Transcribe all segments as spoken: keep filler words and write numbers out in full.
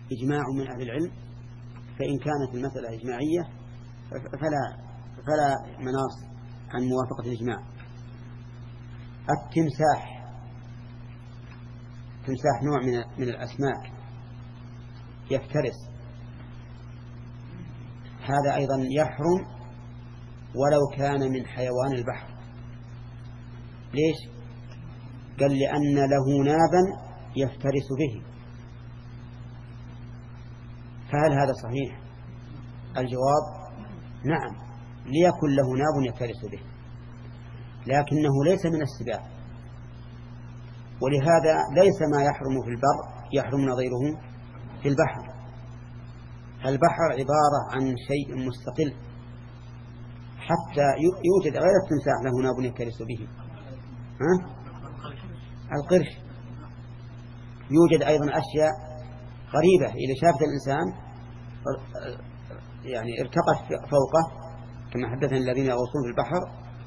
إجماع من أهل العلم، فإن كانت المسألة إجماعية فلا, فلا مناص عن موافقة الإجماع. التمساح، التمساح نوع من, من الأسماك يفترس، هذا أيضا يحرم ولو كان من حيوان البحر. ليش؟ قال لأن له نابا يفترس به. فهل هذا صحيح؟ الجواب نعم، ليكن له ناب يفترس به، لكنه ليس من السباع، ولهذا ليس ما يحرم في البر يحرم نظيره في البحر. البحر عبارة عن شيء مستقل، حتى يوجد غير التمساح له ناب يفترس به. ها؟ القرش يوجد أيضا أشياء غريبة إذا شافت الإنسان يعني ارتقت فوقه، كما حدثنا الذين يغوصون في البحر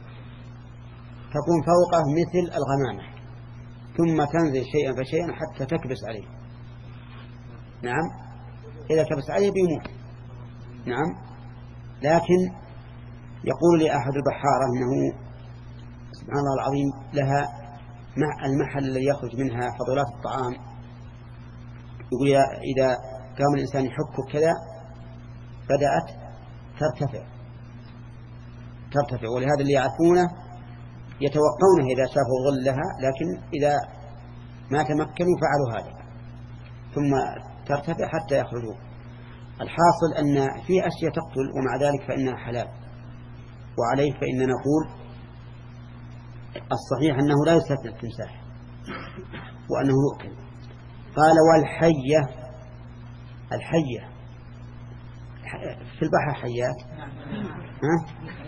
تكون فوقه مثل الغمامة، ثم تنزل شيئا فشيئا حتى تكبس عليه. نعم، إذا كبس عليه بيموت. نعم، لكن يقول لي أحد البحارة أنه سبحان الله العظيم لها مع المحل الذي يخرج منها فضلات الطعام، يقول إذا قام الإنسان يحك كذا بدأت ترتفع ترتفع ولهذا اللي يعرفونه يتوقونه إذا شافوا ظلها، لكن إذا ما تمكنوا فعلوا هذا، ثم ترتفع حتى يخرجوا. الحاصل أن في أشياء تقتل ومع ذلك فإنها حلال، وعليه فإننا نقول الصحيح أنه لا يستثنى التمساح وأنه يؤكل. قال والحية، الحية في البحر حيات، ها؟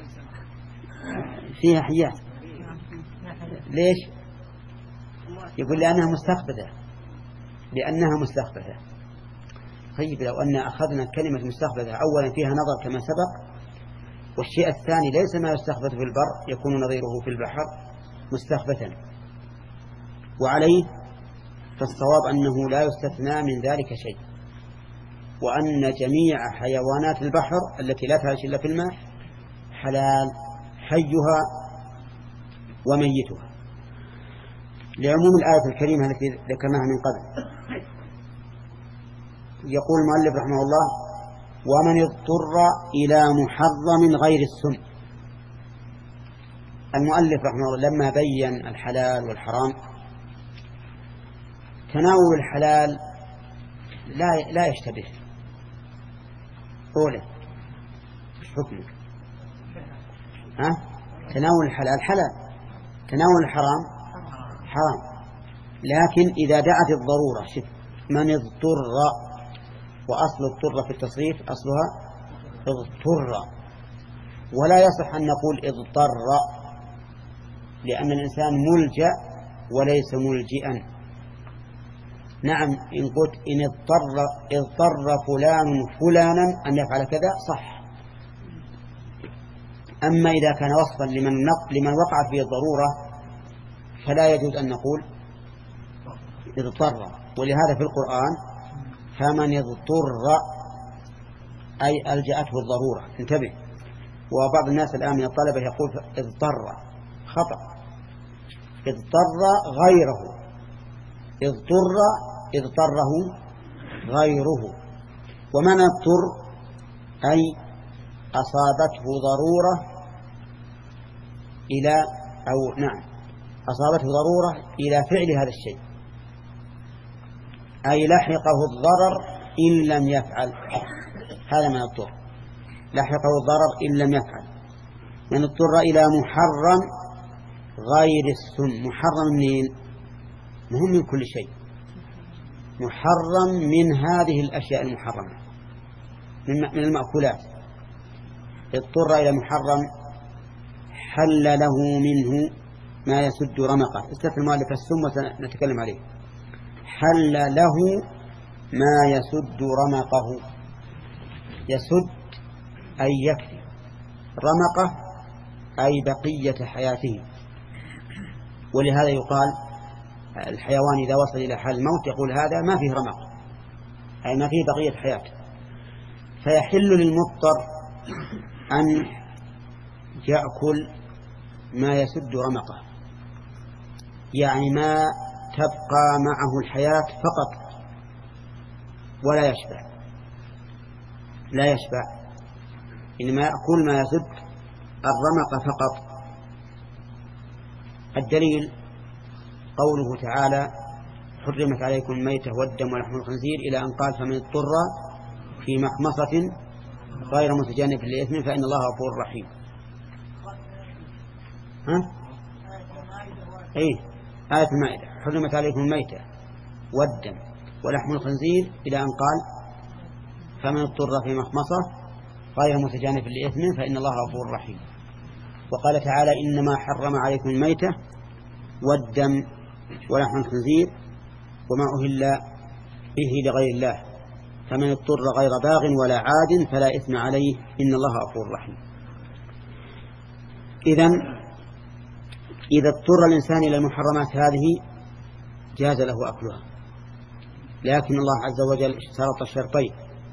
فيها حيات. ليش؟ يقول لأنها مستخبثة، لأنها مستخبثة. طيب لو أن أخذنا كلمة مستخبثة أولا فيها نظر كما سبق، والشيء الثاني ليس ما يستخبث في البر يكون نظيره في البحر مستخبثا، وعليه فالصواب أنه لا يستثنى من ذلك شيء، وأن جميع حيوانات البحر التي لا تعيش إلا في الماء حلال، حيها وميتها، لعموم الآية الكريمة التي ذكرناها من قبل. يقول المؤلف رحمه الله: ومن اضطر إلى محرم غير السن. المؤلف رحمه الله لما بين الحلال والحرام، تناول الحلال لا لا يشتبه. قوله ايش حكمه؟ ها؟ تناول الحلال حلال، تناول الحرام حرام، لكن إذا دعت الضرورة، شف من اضطر، وأصل اضطر في التصريف أصلها اضطر، ولا يصح أن نقول اضطر، لأن الإنسان ملجأ وليس ملجئا. نعم، إن قلت إن اضطر اضطر فلان فلانا أن يفعل كذا صح، أما إذا كان وصفا لمن, لمن وقعت به الضرورة فلا يجوز أن نقول اضطر. ولهذا في القرآن فمن اضطر أي ألجأته الضرورة. انتبه، وبعض الناس الآن من الطلبة يقول اضطر، خطأ. اضطر غيره، اضطر اضطره غيره. ومن اضطر أي أصابته ضرورة إلى أو نعم أصابته ضرورة إلى فعل هذا الشيء، أي لحقه الضرر إن لم يفعل. هذا من اضطر، لحقه الضرر إن لم يفعل. من اضطر إلى محرم غير السن. محرم منين؟ مهم من كل شيء، محرم من هذه الأشياء المحرمة من المأكولات. اضطر إلى محرم حل له منه ما يسد رمقه. استثنى المؤلف السم ونتكلم عليه. حل له ما يسد رمقه، يسد أي يكفي، رمقه أي بقية حياته. ولهذا يقال الحيوان إذا وصل إلى حال الموت يقول هذا ما فيه رمق، أي ما فيه بقية حياة. فيحل للمضطر أن يأكل ما يسد رمقه، يعني ما تبقى معه الحياة فقط ولا يشبع، لا يشبع، إنما يأكل ما يسد الرمق فقط. الدليل قوله تعالى: حرمت عليكم الميتة والدم ولحم الخنزير، إلى أن قال: فمن اضطر في مخمصة غير متجانف لإثم فإن الله غفور رحيم. ها؟ أي آية المائدة: حرمت عليكم الميتة والدم ولحم الخنزير، إلى أن قال: فمن اضطر في مخمصة غير متجانف لإثم فإن الله غفور رحيم. وقال تعالى: إنما حرم عليكم الميتة والدم ولحم الخنزير وما أهل به لغير الله، فمن اضطر غير باغ ولا عاد فلا إثم عليه إن الله غفور رحيم. إذن إذا اضطر الإنسان إلى المحرمات هذه جاز له أكلها، لكن الله عز وجل اشترط الشرطين: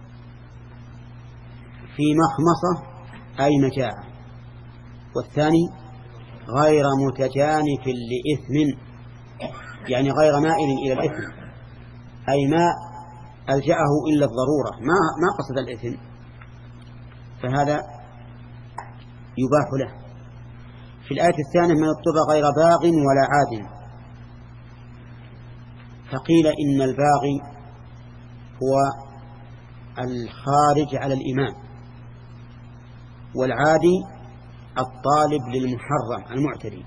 في مخمصة أي مجاعة، والثاني غير متجانف لإثم، يعني غير مائل إلى الإثم، أي ما ألجأه إلا الضرورة، ما ما قصد الإثم، فهذا يباح له. في الآية الثانية: من اضطر غير باغ ولا عاد، فقيل إن الباغي هو الخارج على الإمام، والعادي الطالب للمحرم المعتدي.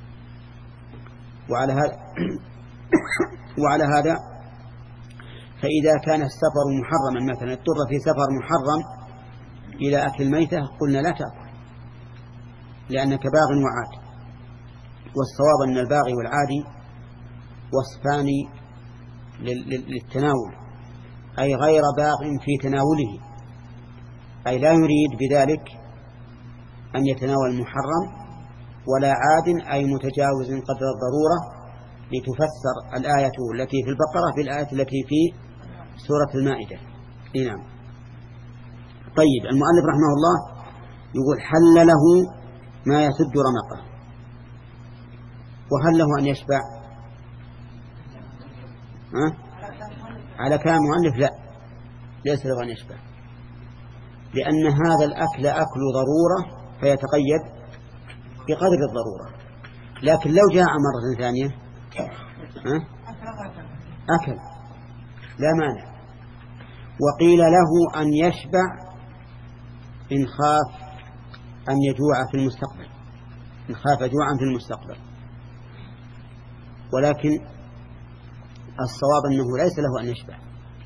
وعلى هذا وعلى هذا فإذا كان السفر محرما، مثلا اضطر في سفر محرم إلى أكل ميتة، قلنا لا تأكل لأنك باغ وعاد. والصواب أن الباغي والعادي وصفان للتناول، أي غير باغ في تناوله، أي لا يريد بذلك أن يتناول المحرم، ولا عاد أي متجاوز قدر الضرورة، لتفسر الآية التي في البقرة بالآية التي في سورة المائدة. نعم. طيب، المؤلف رحمه الله يقول: حل له ما يسد رمقه. وهل له أن يشبع؟ ها؟ على كلام المؤلف لا، ليس له أن يشبع، لأن هذا الأكل أكل ضرورة فيتقيد بقدر الضرورة. لكن لو جاء مرة ثانية ها؟ أكل لا مانع. وقيل له أن يشبع إن خاف أن يجوع في المستقبل، إن خاف جوعا في المستقبل، ولكن الصواب أنه ليس له أن يشبع،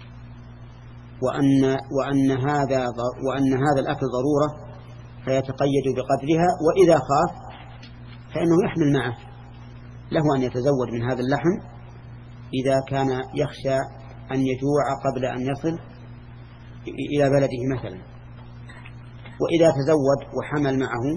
وأن, وأن, هذا وأن هذا الأكل ضرورة فيتقيد بقدرها. وإذا خاف فإنه يحمل معه، له أن يتزود من هذا اللحم إذا كان يخشى أن يجوع قبل أن يصل إلى بلده مثلا. وإذا تزود وحمل معه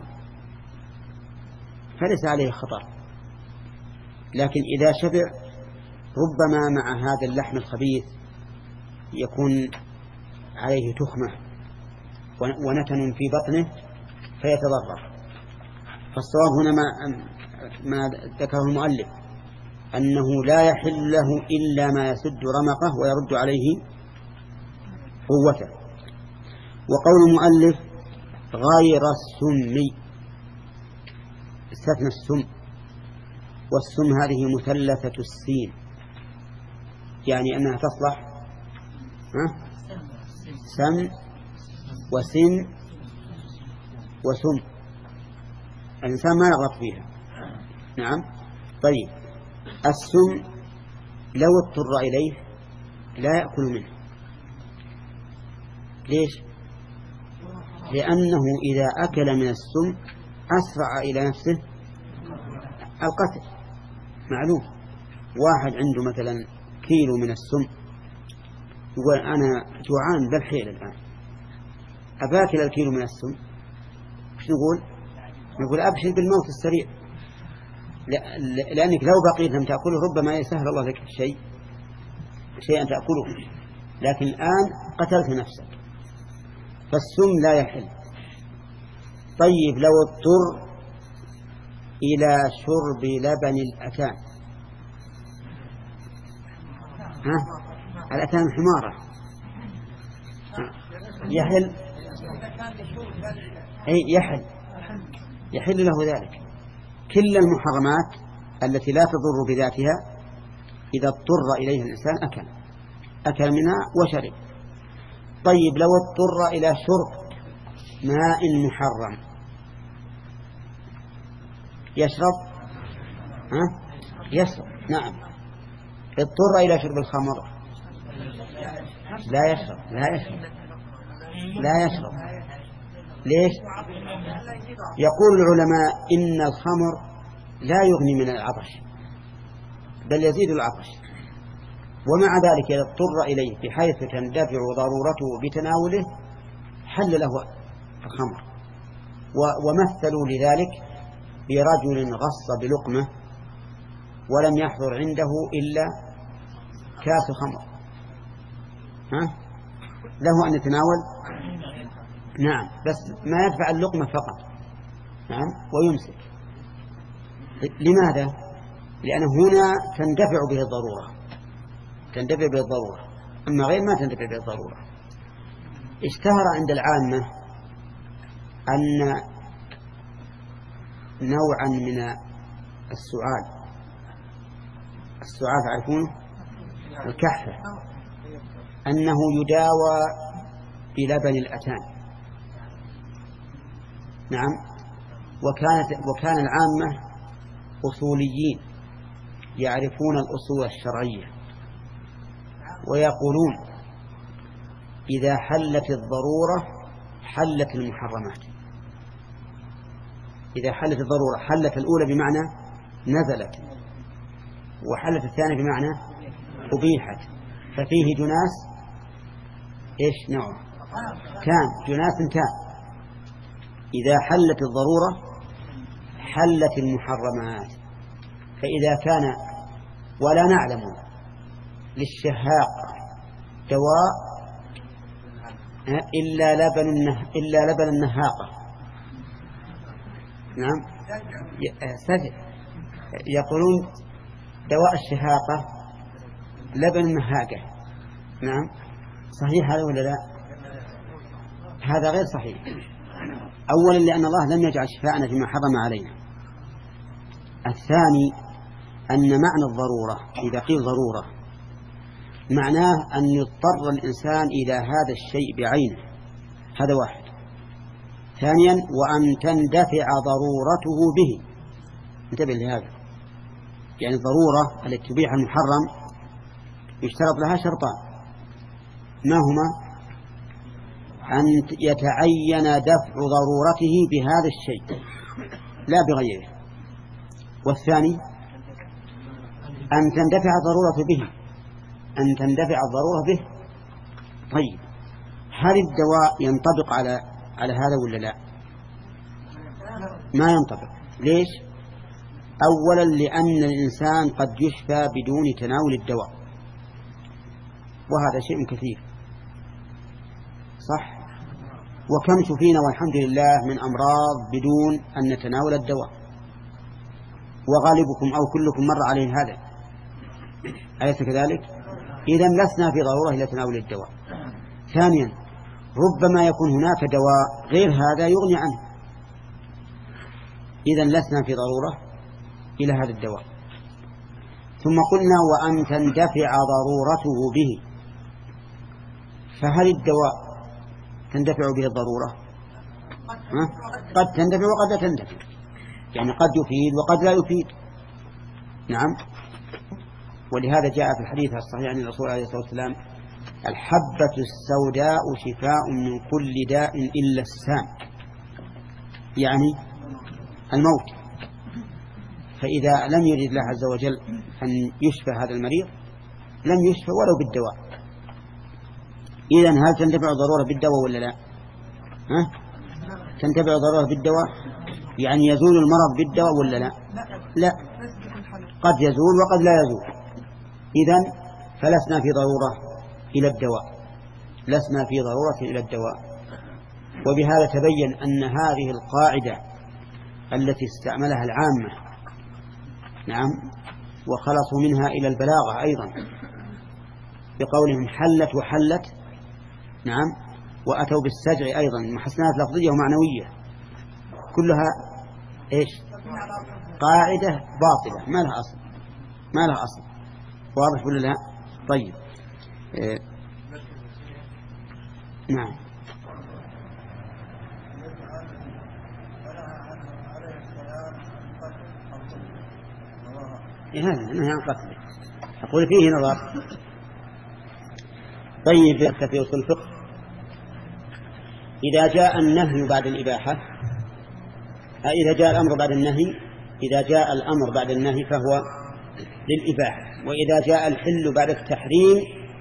فليس عليه خطر. لكن إذا شبع ربما مع هذا اللحم الخبيث يكون عليه تخمة ونتن في بطنه فيتضرر. فالصواب هنا ما, ما ذكره المؤلف أنه لا يحل له إلا ما يسد رمقه ويرد عليه قوته. وقول المؤلف غير السم، استثنى السم، والسم هذه مثلثة السين، يعني أنها تصلح ها؟ سم وسن وسم، الإنسان ما يغلط فيها. نعم. طيب، السم لو اضطر إليه لا يأكل منه. ليش؟ لأنه إذا أكل من السم أسرع إلى نفسه القتل. معلوم، واحد عنده مثلا كيلو من السم يقول أنا جوعان بالحيل الآن، أباكل الكيلو من السم، وش نقول؟ نقول أبشر بالموت السريع، لأنك لو بقيت لم تأكله ربما يسهل الله لك الشيء شيئا تأكله. لكن الآن قتلت نفسك، فالسم لا يحل. طيب لو اضطر إلى شرب لبن الأتان، ها الأتان حمارة، يحل؟ أي يحل، يحل له ذلك. كل المحرمات التي لا تضر بذاتها إذا اضطر إليها الإنسان أكل أكل منها وشرب. طيب لو اضطر إلى شرب ماء محرم يشرب؟ ها؟ يشرب، نعم. اضطر إلى شرب الخمر لا يشرب لا يشرب لا يشرب. ليش؟ يقول العلماء إن الخمر لا يغني من العطش بل يزيد العطش، ومع ذلك إذا اضطر إليه بحيث تندفع ضرورته بتناوله حل له الخمر. ومثلوا لذلك برجل غص بلقمة ولم يحضر عنده إلا كاس خمر، ها؟ له أن يتناول؟ نعم، بس ما يدفع اللقمة فقط، نعم، ويمسك. لماذا؟ لأنه هنا تندفع به الضرورة، تندفع به الضرورة، أما غير ما تندفع به الضرورة. اشتهر عند العامة أن نوعا من السعال، السعال تعرفونه، الكحفة، أنه يداوى بلبن الأتان. نعم. وكانت وكان العامة أصوليين يعرفون الأصول الشرعية ويقولون إذا حلت الضرورة حلت المحرمات. إذا حلت الضرورة حلت الأولى بمعنى نزلت، وحلت الثانية بمعنى أبيحت. ففيه جناس إيش نوع كان جناس تام. إذا حلت الضرورة حلت المحرمات. فإذا كان ولا نعلم للشهاق دواء إلا لبن النه... إلا لبن النهاقة، نعم، يقولون دواء الشهاقة لبن النهاقة، نعم، صحيح هذا ولا لا؟ هذا غير صحيح. أولا لأن الله لم يجعل شفاءنا فيما حرم علينا. الثاني أن معنى الضرورة إذا قيل ضرورة معناه أن يضطر الإنسان إلى هذا الشيء بعينه، هذا واحد. ثانيا وأن تندفع ضرورته به. انتبه لهذا، يعني الضرورة التي تبيح المحرم يشترط لها شرطان، ما هما؟ أن يتعين دفع ضرورته بهذا الشيء لا بغيره، والثاني أن تندفع الضرورة به، أن تندفع الضرورة به. طيب هل الدواء ينطبق على على هذا ولا لا؟ ما ينطبق. ليش؟ أولا لأن الإنسان قد يشفى بدون تناول الدواء، وهذا شيء كثير، صح؟ وكم شفينا والحمد لله من أمراض بدون أن نتناول الدواء، وغالبكم أو كلكم مر عليه هذا، أليس كذلك؟ إذن لسنا في ضرورة إلى تناول الدواء. ثانيا ربما يكون هناك دواء غير هذا يغني عنه، إذن لسنا في ضرورة إلى هذا الدواء. ثم قلنا وأن تندفع ضرورته به، فهل الدواء تندفع به الضرورة؟ ها؟ قد تندفع وقد لا تندفع، يعني قد يفيد وقد لا يفيد، نعم. ولهذا جاء في الحديث الصحيح عن الرسول عليه الصلاة والسلام الحبة السوداء شفاء من كل داء إلا السام، يعني الموت. فإذا لم يرد الله عز وجل أن يشفى هذا المريض لم يشفى ولو بالدواء. إذن هل تندفع الضرورة بالدواء ولا لا؟ ها؟ تندفع الضرورة بالدواء، يعني يزول المرض بالدواء ولا لا؟ لا، قد يزول وقد لا يزول. إذن فلسنا في ضرورة إلى الدواء، لسنا في ضرورة إلى الدواء. وبهذا تبين أن هذه القاعدة التي استعملها العامة نعم وخلصوا منها إلى البلاغة أيضا بقولهم حلت وحلت نعم وأتوا بالسجع أيضا محسنات لفظية ومعنوية، كلها إيش؟ قاعدة باطلة ما لها أصل، ما لها أصل. واضح ولا لا؟ طيب إيه. نعم هذا نهي عن قتله، أقول فيه نظر. طيب في أصول الفقه إذا جاء النهي بعد الإباحة، إذا جاء الأمر بعد النهي، إذا جاء الأمر بعد النهي فهو للإباحة، وإذا جاء الحل بعد التحريم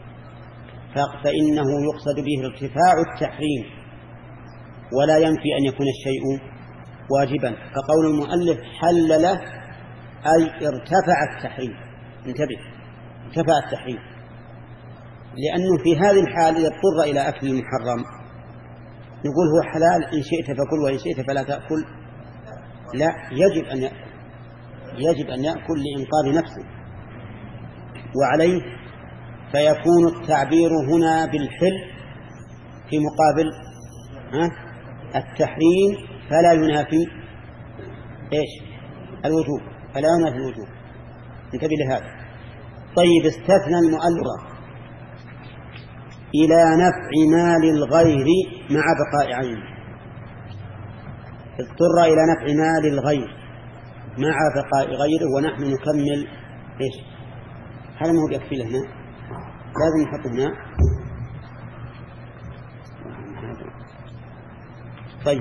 فإنه يقصد به ارتفاع التحريم ولا ينفي أن يكون الشيء واجبا. فقول المؤلف حل له أي ارتفع التحريم، انتبه، ارتفع التحريم، لأنه في هذه الحال إذا اضطر إلى أكل المحرم نقول هو حلال إن شئت فكل وإن شئت فلا تأكل، لا، يجب أن يأكل، يجب أن يأكل لإنقاذ نفسه. وعليه فيكون التعبير هنا بالحل في مقابل ها التحريم فلا ينافي إيش؟ الوجوب، فلا ينافي الوجوب، انتبه لهذا. طيب استثنى المؤلف إلى نفع مال الغير مع بقاء عينه، اضطر إلى نفع مال الغير مع بقاء غيره ونحن نكمل إيش؟ هذا ما هو يكفي لهنا، لازم نحط هنا. طيب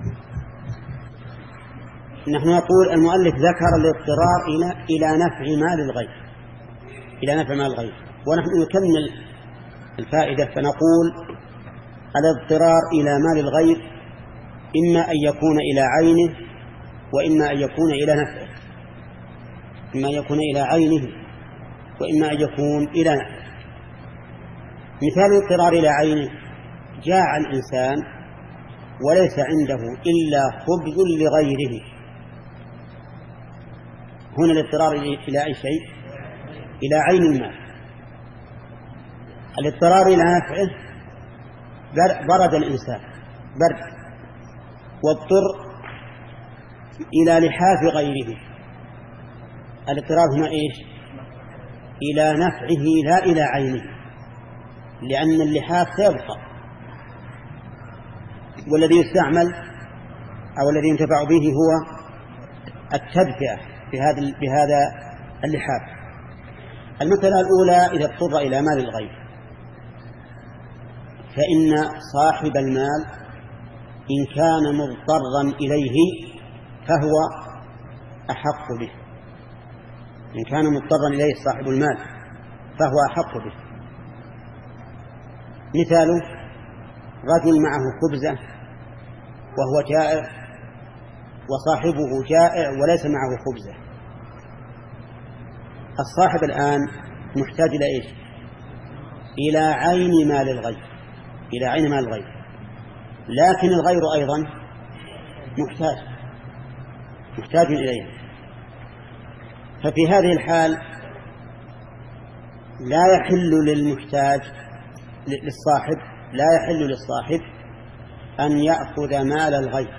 نحن نقول المؤلف ذكر الاضطرار إلى إلى نفع مال الغير، إلى نفع مال الغير، ونحن نكمل الفائدة فنقول الاضطرار إلى مال الغير إما أن يكون إلى عينه وإما أن يكون إلى نفعه، إما أن يكون إلى عينه وإما أن يكون إلى نفعه. مثال الاضطرار إلى عينه: جاع الإنسان وليس عنده إلا خبز لغيره، هنا الاضطرار إلى أي شيء؟ إلى عين المال. الاضطرار إلى نفعه: برد الإنسان برد واضطر إلى لحاف غيره، الاضطرار هنا إيش؟ إلى نفعه لا إلى عينه، لأن اللحاف سيبقى، والذي يستعمل أو الذي ينتفع به هو التدفئة بهذا بهذا اللحاف. المسألة الأولى: إذا اضطر إلى مال الغير فإن صاحب المال إن كان مضطرا إليه فهو أحق به، إن كان مضطرا إليه صاحب المال فهو أحق به. مثاله: رجل معه خبزة وهو جائع وصاحبه جائع وليس معه خبزة، الصاحب الآن محتاج إلى إيش؟ إلى عين مال الغير، إلى عين مال الغير، لكن الغير أيضا محتاج محتاج إليه. ففي هذه الحال لا يحل للمحتاج للصاحب لا يحل للصاحب أن يأخذ مال الغير،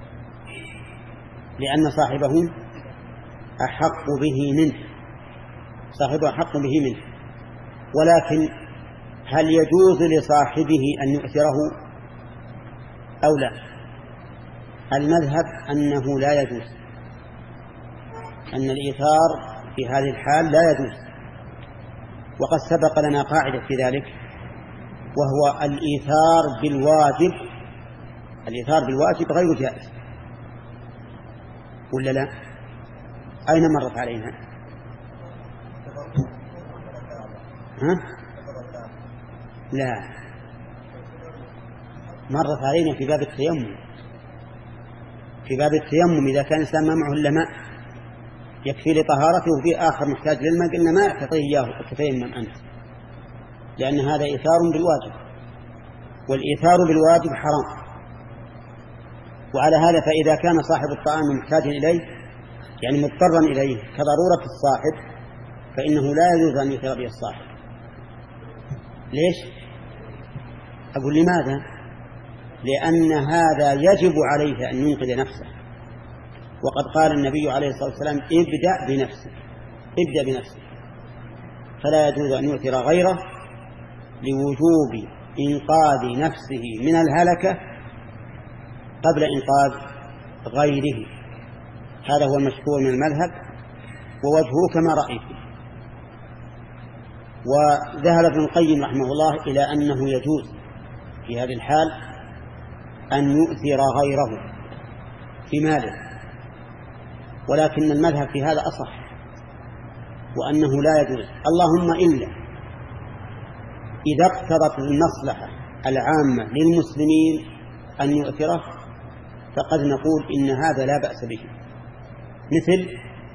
لأن صاحبه أحق به منه، صاحبه أحق به منه. ولكن هل يجوز لصاحبه أن يؤثره أو لا؟ المذهب أنه لا يجوز، أن الإيثار في هذه الحال لا يجوز، وقد سبق لنا قاعدة في ذلك، وهو الإيثار بالواجب الإيثار بالواجب غير جائز، ولا لا؟ أين مرت علينا؟ ها؟ لا، مرت علينا في باب التيمم. في باب التيمم إذا كان الإنسان ما معه إلا ماء يكفي لطهارته وفي آخر محتاج للماء، قلنا ما تعطيه إياه تتيمم أنت، لأن هذا إيثار بالواجب، والإيثار بالواجب حرام. وعلى هذا فإذا كان صاحب الطعام محتاجا إليه يعني مضطرا إليه كضرورة الصاحب فإنه لا يجوز أن يؤثر به الصاحب. ليش؟ أقول لماذا؟ لأن هذا يجب عليه أن ينقذ نفسه، وقد قال النبي عليه الصلاة والسلام ابدأ بنفسك ابدأ بنفسك، فلا يجوز أن يؤثر غيره لوجوب إنقاذ نفسه من الهلكة قبل إنقاذ غيره. هذا هو المشهور من المذهب، ووجهه كما رأيت. وذهب ابن القيم رحمه الله إلى أنه يجوز في هذه الحال أن يؤثر غيره في ماله، ولكن المذهب في هذا أصح، وأنه لا يجوز، اللهم إلا إذا اقتضت المصلحة العامة للمسلمين أن يؤثره، فقد نقول إن هذا لا بأس به. مثل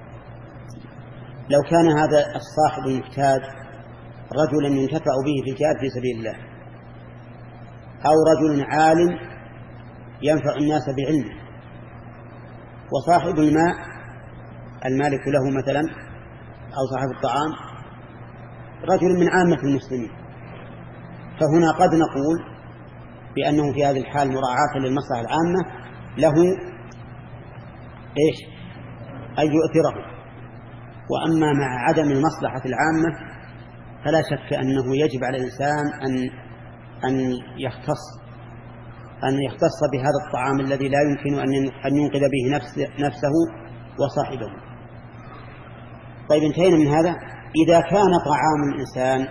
لو كان هذا الصاحب المحتاج رجلا ينتفع به في الجهاد في سبيل الله، أو رجل عالم ينفع الناس بعلمه، وصاحب الماء المالك له مثلا أو صاحب الطعام رجل من عامة المسلمين، فهنا قد نقول بأنه في هذه الحال مراعاة للمصلحة العامة له إيش أن يؤثره. وأما مع عدم المصلحة العامة فلا شك أنه يجب على الإنسان أن أن يختص أن يختص بهذا الطعام الذي لا يمكن أن ينقذ به نفسه وصاحبه. طيب انتهينا من هذا. إذا كان طعام الإنسان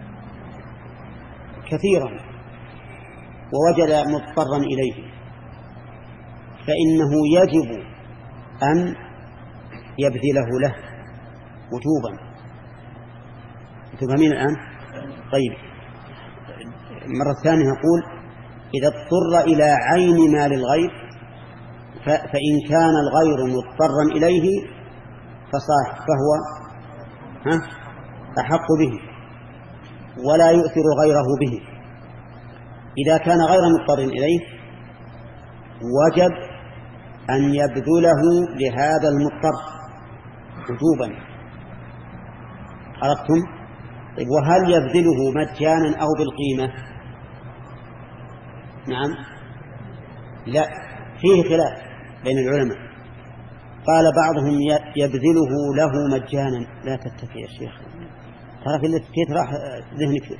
كثيرا ووجد مضطرا إليه فإنه يجب أن يبذله له وجوبا. تفهمين الآن؟ طيب مرة ثانية نقول إذا اضطر إلى عين مال الغير فإن كان الغير مضطرا إليه فصاحب فهو ها أحق به ولا يؤثر غيره به. إذا كان غير مضطر إليه وجب أن يبذله لهذا المضطر وجوبا. عرفتم؟ طيب وهل يبذله مجانا أو بالقيمة؟ نعم لا، فيه خلاف بين العلماء. قال بعضهم يبذله له مجانا. لا تتكي يا شيخ، ترى في الاتكيت راح ذهنك.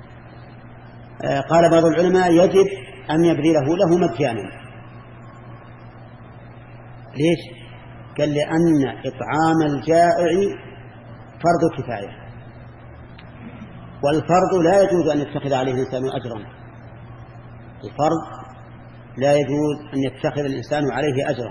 قال بعض العلماء يجب أن يبذله له مجانا. ليش؟ قال لأن إطعام الجائع فرض كفاية، والفرض لا يجوز أن يتخذ عليه الإنسان أجرا. الفرض لا يجوز أن يتخذ الإنسان عليه أجرا.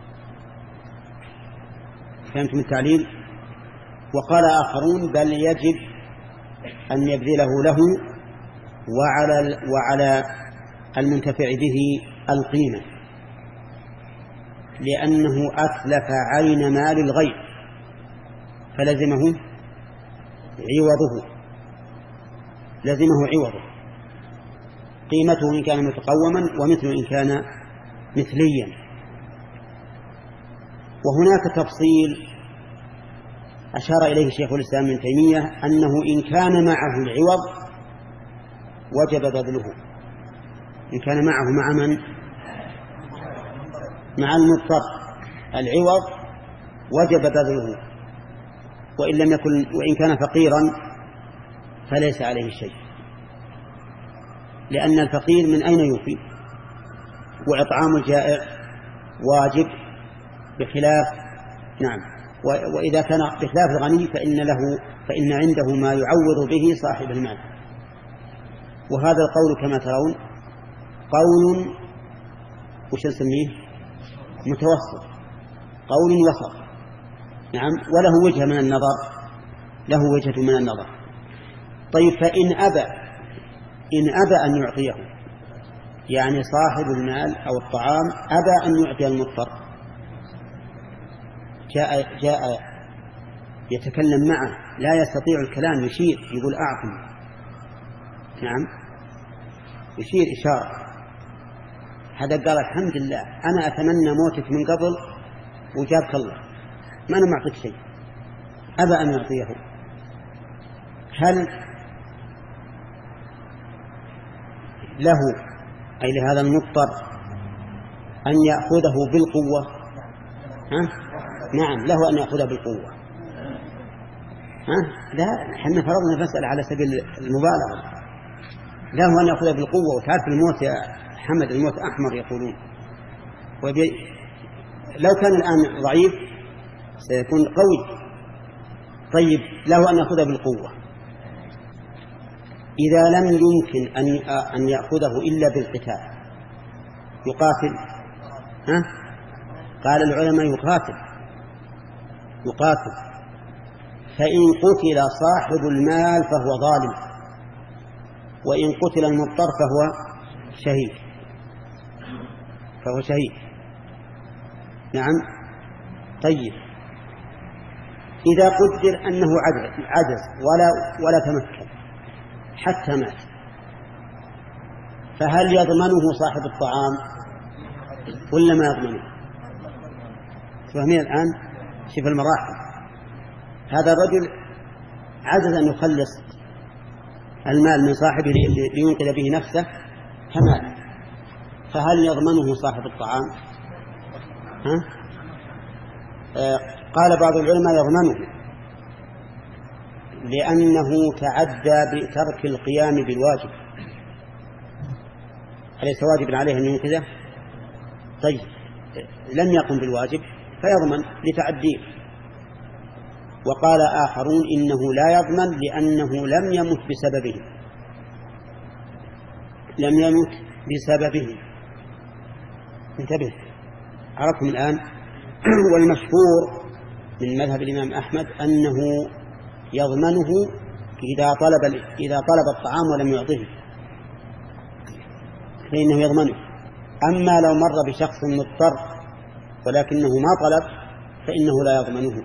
فهمتم التعليل؟ وقال آخرون بل يجب أن يبذله له وعلى, وعلى المنتفع به القيمة، لأنه أتلف عين مال الغير فلزمه عوضه لزمه عوضه قيمته إن كان متقوما ومثله إن كان مثليا. وهناك تفصيل أشار إليه شيخ الإسلام ابن تيمية أنه إن كان معه العوض وجب بذله. إن كان معه مع من؟ مع المضطر العوض وجب بذله، وإن لم يكن وإن كان فقيرا فليس عليه شيء، لأن الفقير من أين يوفي؟ وإطعام الجائع واجب بخلاف نعم وإذا كان بخلاف الغني فإن له فإن عنده ما يعوض به صاحب المال. وهذا القول كما ترون قول وش نسميه متوسط، قول وسط نعم، وله وجه من النظر له وجه من النظر. طيب فإن أبى إن أبى أن يعطيه، يعني صاحب المال أو الطعام أبى أن يعطي المضطر، جاء جاء يتكلم معه لا يستطيع الكلام، يشير يقول أعطني، نعم يشير إشارة. هذا قال الحمد لله أنا أتمنى موتك من قبل وجابك الله، ما أنا معطيك شيء، أبى أن يعطيه. هل له أي لهذا المضطر أن يأخذه بالقوة؟ ها؟ نعم له أن يأخذه بالقوة. ها؟ لا احنا فرضنا المسألة على سبيل المبالغة. له أن يأخذه بالقوة. وتعرف الموت يا حمد الموت أحمر يقولون، وبي... لو كان الآن ضعيف سيكون قوي. طيب له أن يأخذه بالقوة. إذا لم يمكن أن أن يأخذه إلا بالقتال يقاتل؟ ها؟ قال العلماء يقاتل يقاتل فإن قتل صاحب المال فهو ظالم، وإن قتل المضطر فهو شهيد فهو شهيد نعم. طيب إذا قدر أنه عجز ولا ولا تمكن حتى مات، فهل يضمنه صاحب الطعام ولا ما يضمنه؟ فهمين الآن؟ شوف المراحل. هذا الرجل عجز أن يخلص المال من صاحبه لينقذ به نفسه فمات، فهل يضمنه صاحب الطعام؟ ها؟ آه قال بعض العلماء يضمنه، لأنه تعدى بترك القيام بالواجب. أليس واجب عليه أن ينقذه؟ طيب لم يقم بالواجب فيضمن لتعديه. وقال آخرون إنه لا يضمن لأنه لم يمت بسببه لم يمت بسببه انتبه. عرفتم الآن؟ والمشهور من مذهب الإمام أحمد أنه يضمنه إذا طلب إذا طلب الطعام ولم يعطه فإنه يضمنه. أما لو مر بشخص مضطر ولكنه ما طلب فإنه لا يضمنه.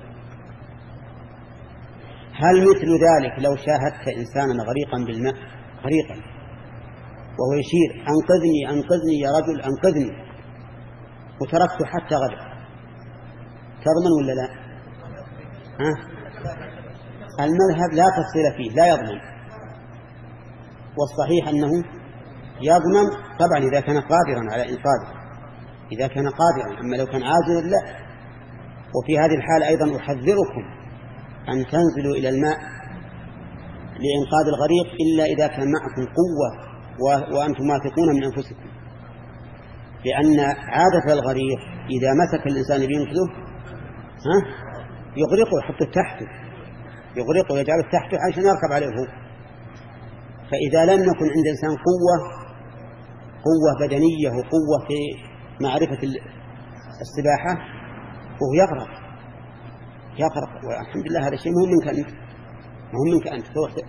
هل مثل ذلك لو شاهدت إنسانا غريقا بالماء غريقا وهو يشير أنقذني أنقذني يا رجل أنقذني وتركته حتى غرق، تضمن ولا لا؟ ها؟ المذهب لا تفصيل فيه، لا يضمن. والصحيح أنه يضمن طبعا إذا كان قادرا على إنقاذه، إذا كان قادرا. أما لو كان عاجزا لا. وفي هذه الحال أيضا أحذركم أن تنزلوا إلى الماء لإنقاذ الغريق إلا إذا كان معكم قوة وأنتم واثقون من أنفسكم، لأن عادة الغريق إذا مسك الإنسان بينقذه ها يغرقه يحطه تحته يغرقه ويجعله تحته عشان يركب عليه هو. فإذا لم يكن عند إنسان قوة قوة بدنية وقوة في معرفة السباحة وهو يغرق يغرق والحمد لله هذا الشيء مهم منك أنت مهم منك أنت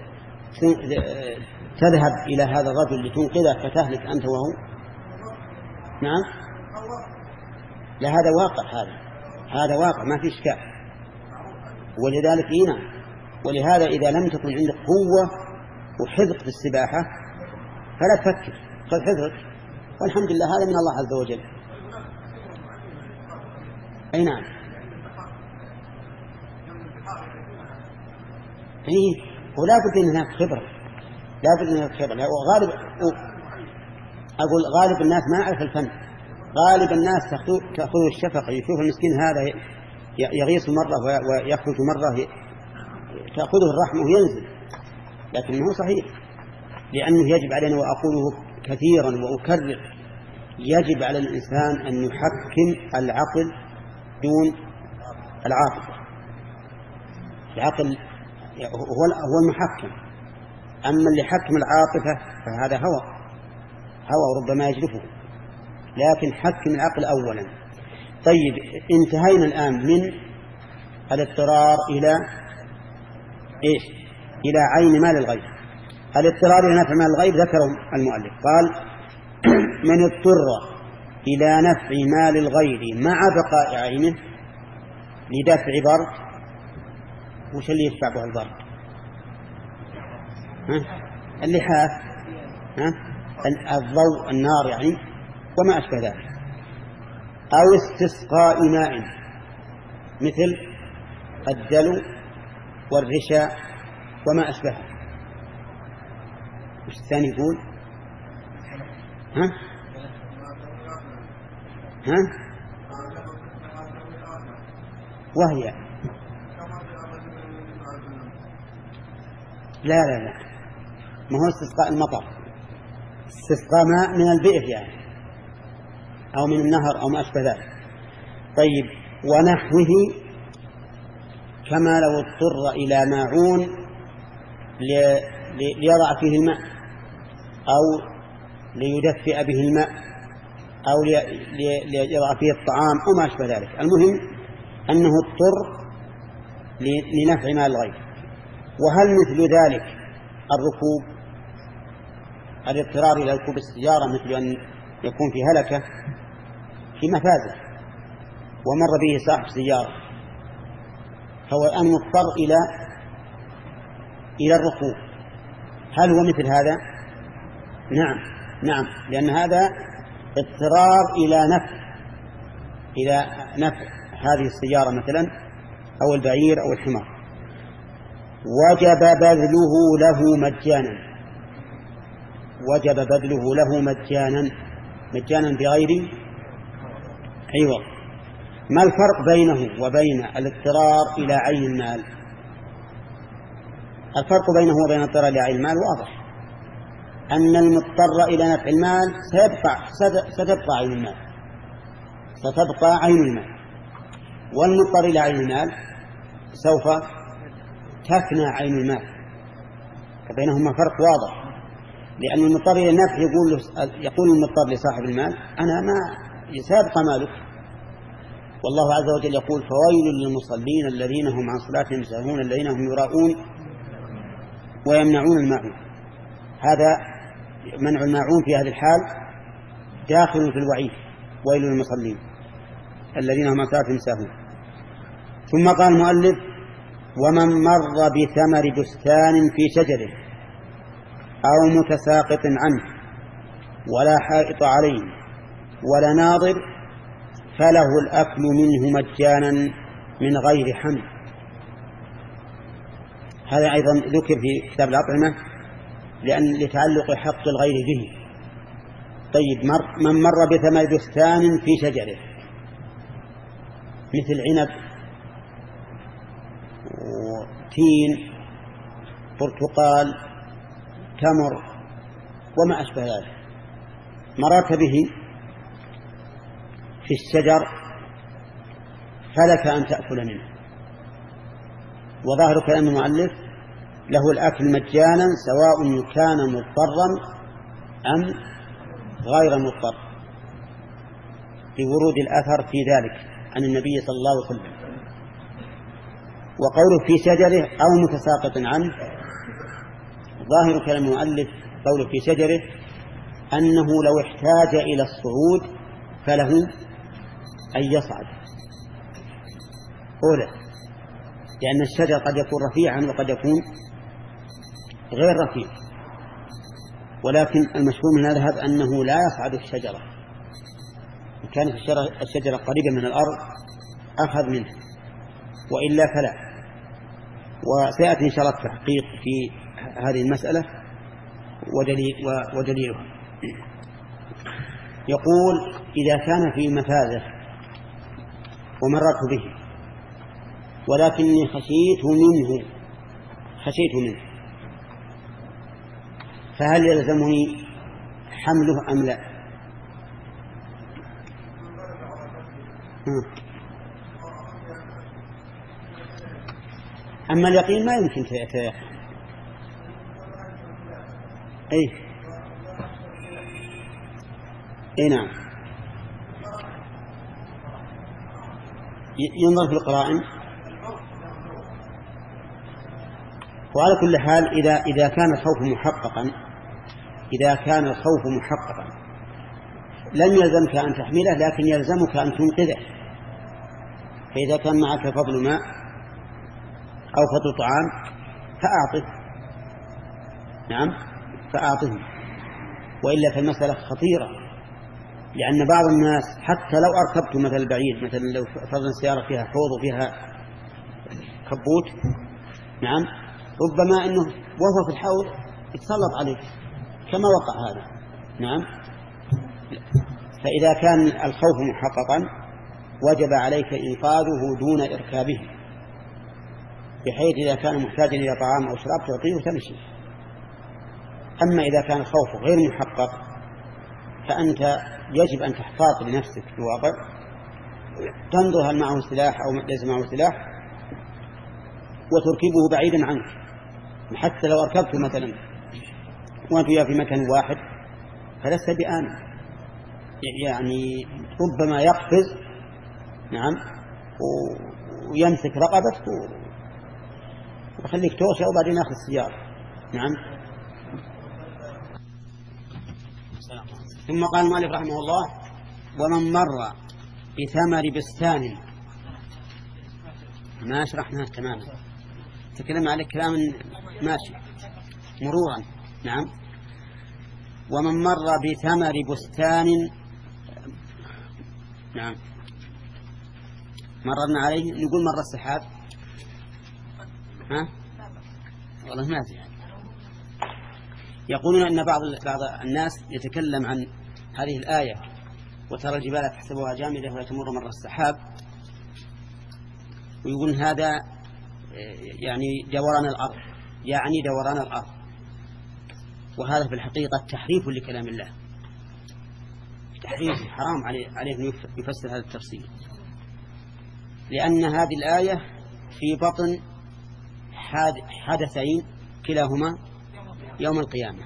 تذهب إلى هذا الرجل لتنقذه فتهلك أنت وهو. نعم لا هذا واقع هذا هذا واقع ما في إشكال. ولذلك هنا ولهذا إذا لم تكن عندك قوة وحذق في السباحة فلا تفكر خذ حذرك، والحمد لله هذا من الله عز وجل. أي نعم إيه ولا بد أن هناك خبرة لا بد أن هناك خبرة. وغالب أقول غالب الناس ما يعرف الفن. غالب الناس تأخذ الشفقة يشوف المسكين هذا يغيص مرة ويخرج مرة تأخذه الرحمة وينزل، لكنه صحيح لأنه يجب علينا وأقوله كثيرا وأكرر يجب على الإنسان أن يحكم العقل دون العاطفة. العقل هو المحكم، أما اللي حكم العاطفة فهذا هوى هوى ربما يجلفه، لكن حكم العقل أولا. طيب انتهينا الآن من الاضطرار إلى إيش؟ إلى عين مال الغيب. الاضطرار إلى نفع مال الغيب ذكر المؤلف قال من اضطر إلى نفع مال الغير مع بقاء عينه لدفع ضرر. وش اللي يدفع به الضرر؟ اللحاف الضوء النار يعني وما أشبه ذلك. أو استسقاء ماء مثل الدلو والرشاء وما أشبه. وش الثاني يقول؟ ها؟ ها؟ وهي لا لا لا ما هو استسقاء المطر، استسقاء ماء من البئر يعني أو من النهر أو ما أشبه ذلك. طيب ونحوه كما لو اضطر إلى ماعون ليضع فيه الماء أو ليدفئ به الماء أو ليضع فيه الطعام أو ما أشبه ذلك. المهم أنه اضطر لنفع مال الغير. وهل مثل ذلك الركوب؟ الاضطرار إلى ركوب السيارة مثل أن يكون في هلكة في مفازة ومر به صاحب سيارة فهو الآن مضطر إلى إلى الركوب، هل هو مثل هذا؟ نعم نعم لأن هذا اضطرار إلى نفع إلى نفع هذه السيارة مثلا أو البعير أو الحمار. وجب بذله له مجانا، وجب بذله له مجانا مجانا بغير عوض. ما الفرق بينه وبين الاضطرار إلى عين المال؟ الفرق بينه وبين الاضطرار إلى عين المال واضح، أن المضطر إلى نفع المال سيبقى ستبقى عين المال ستبقى عين المال، والمضطر إلى عين المال سوف تفنى عين المال. فبينهما فرق واضح، لأن المضطر إلى النفع يقول يقول المضطر لصاحب المال أنا ما سيبقى مالك، والله عز وجل يقول فويل للمصلين الذين هم عن صلاتهم ساهون الذين هم يراءون ويمنعون الماعون. هذا منع الماعون في هذه الحال داخل في الوعيد، ويل للمصلين الذين هم عن صلاتهم ساهون. ثم قال المؤلف ومن مر بثمر بستان في شجره أو متساقط عنه ولا حائط عليه ولا ناظر فله الأكل منه مجانا من غير حمل. هذا أيضا ذكر في كتاب الأطعمة لأن لتعلق حق الغير به. طيب مر من مر بثمر بستان في شجره مثل عنب وتين برتقال تمر وما أشبه ذلك، مررت به في الشجر فلك أن تأكل منه، وظاهر كلام المؤلف له الأكل مجانا سواء كان مضطرا أم غير مضطر، لورود الأثر في ذلك عن النبي صلى الله عليه وسلم. وقوله في شجره أو متساقط عنه ظاهر كلام المؤلف قوله في شجره أنه لو احتاج إلى الصعود فله أن يصعد أولا، لأن الشجر قد يكون رفيعا وقد يكون غير رفيع، ولكن المشهور من هذا أنه لا يصعد الشجرة، إن كانت الشجرة قريبة من الأرض أخذ منها وإلا فلا. وسيأتي إن شاء الله التحقيق في هذه المسألة ودليل ودليلها. يقول إذا كان في مفازة ومررت به ولكني خشيت منه خشيت منه فهل يلزمني حمله أم لا؟ أما اليقين ما يمكن تيقن. أي أي نعم ينظر في القرائن. وعلى كل حال إذا إذا كان الخوف محققا إذا كان الخوف محققا لم يلزمك أن تحمله، لكن يلزمك أن تنقذه. فإذا كان معك فضل ماء أو فضل طعام فأعطه، نعم فأعطه. وإلا فالمسألة خطيرة، لأن بعض الناس حتى لو أركبت مثل البعير، مثلا لو فرضنا سيارة فيها حوض وفيها كبوت، نعم، ربما أنه وهو في الحوض يتسلط عليه كما وقع هذا، نعم. فإذا كان الخوف محققا وجب عليك إنقاذه دون إركابه، بحيث إذا كان محتاجا إلى طعام أو شراب تعطيه وتمشي. أما إذا كان الخوف غير محقق فأنت يجب أن تحتاط لنفسك في الواقع، تنظر هل معه سلاح أو ليس معه سلاح، وتركبه بعيدا عنك. حتى لو أركبت مثلا وأنت في مكان واحد فلست بآمن، يعني ربما يقفز، نعم، ويمسك رقبتك ويخليك توشى وبعدين يأخذ السيارة، نعم. ثم قال المؤلف رحمه الله: ومن مر بثمر بستان، ما شرحناه تماما، تكلم على كلام ماشي مرورا، نعم. ومن مر بثمر بستان، نعم، مررنا عليه، نقول مر السحاب، ها والله ما أدري. يقولون أن بعض بعض الناس يتكلم عن هذه الآية: وترى الجبال تحسبها جامدة وهي تمر مر السحاب، ويقول هذا يعني دوران الأرض، يعني دوران الأرض، وهذا في الحقيقة تحريف لكلام الله، تحريف حرام عليه عليه أن يفسر هذا التفسير، لأن هذه الآية في بطن حدثين كلاهما يوم القيامة،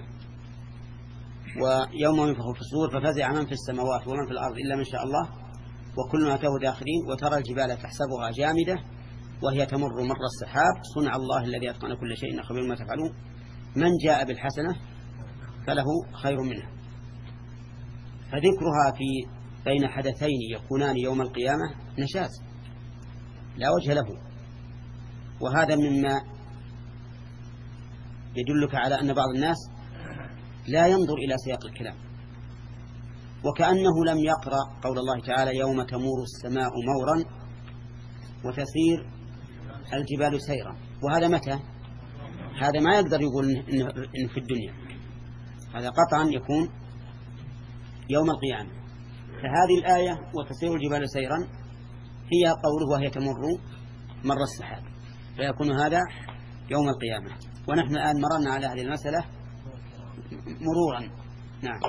ويوم ينفخ في الصور ففزع من في السماوات ومن في الأرض إلا من شاء الله وكلنا أتاه داخلين. وترى الجبال تحسبها جامدة وهي تمر مر السحاب صنع الله الذي أتقن كل شيء خبير ما تفعلون من جاء بالحسنة فله خير منها. فذكرها في بين حدثين يكونان يوم القيامة نشاز لا وجه له، وهذا مما يدلك على أن بعض الناس لا ينظر إلى سياق الكلام، وكأنه لم يقرأ قول الله تعالى: يوم تمور السماء مورا وتسير الجبال سيرا. وهذا متى؟ هذا ما يقدر يقول إنه في الدنيا، هذا قطعا يكون يوم القيامة. فهذه الآية وتسير الجبال سيرا هي قوله وهي تمر مر السحاب، فيكون هذا يوم القيامة. ونحن الآن مررنا على هذه المسألة مرورا، نعم.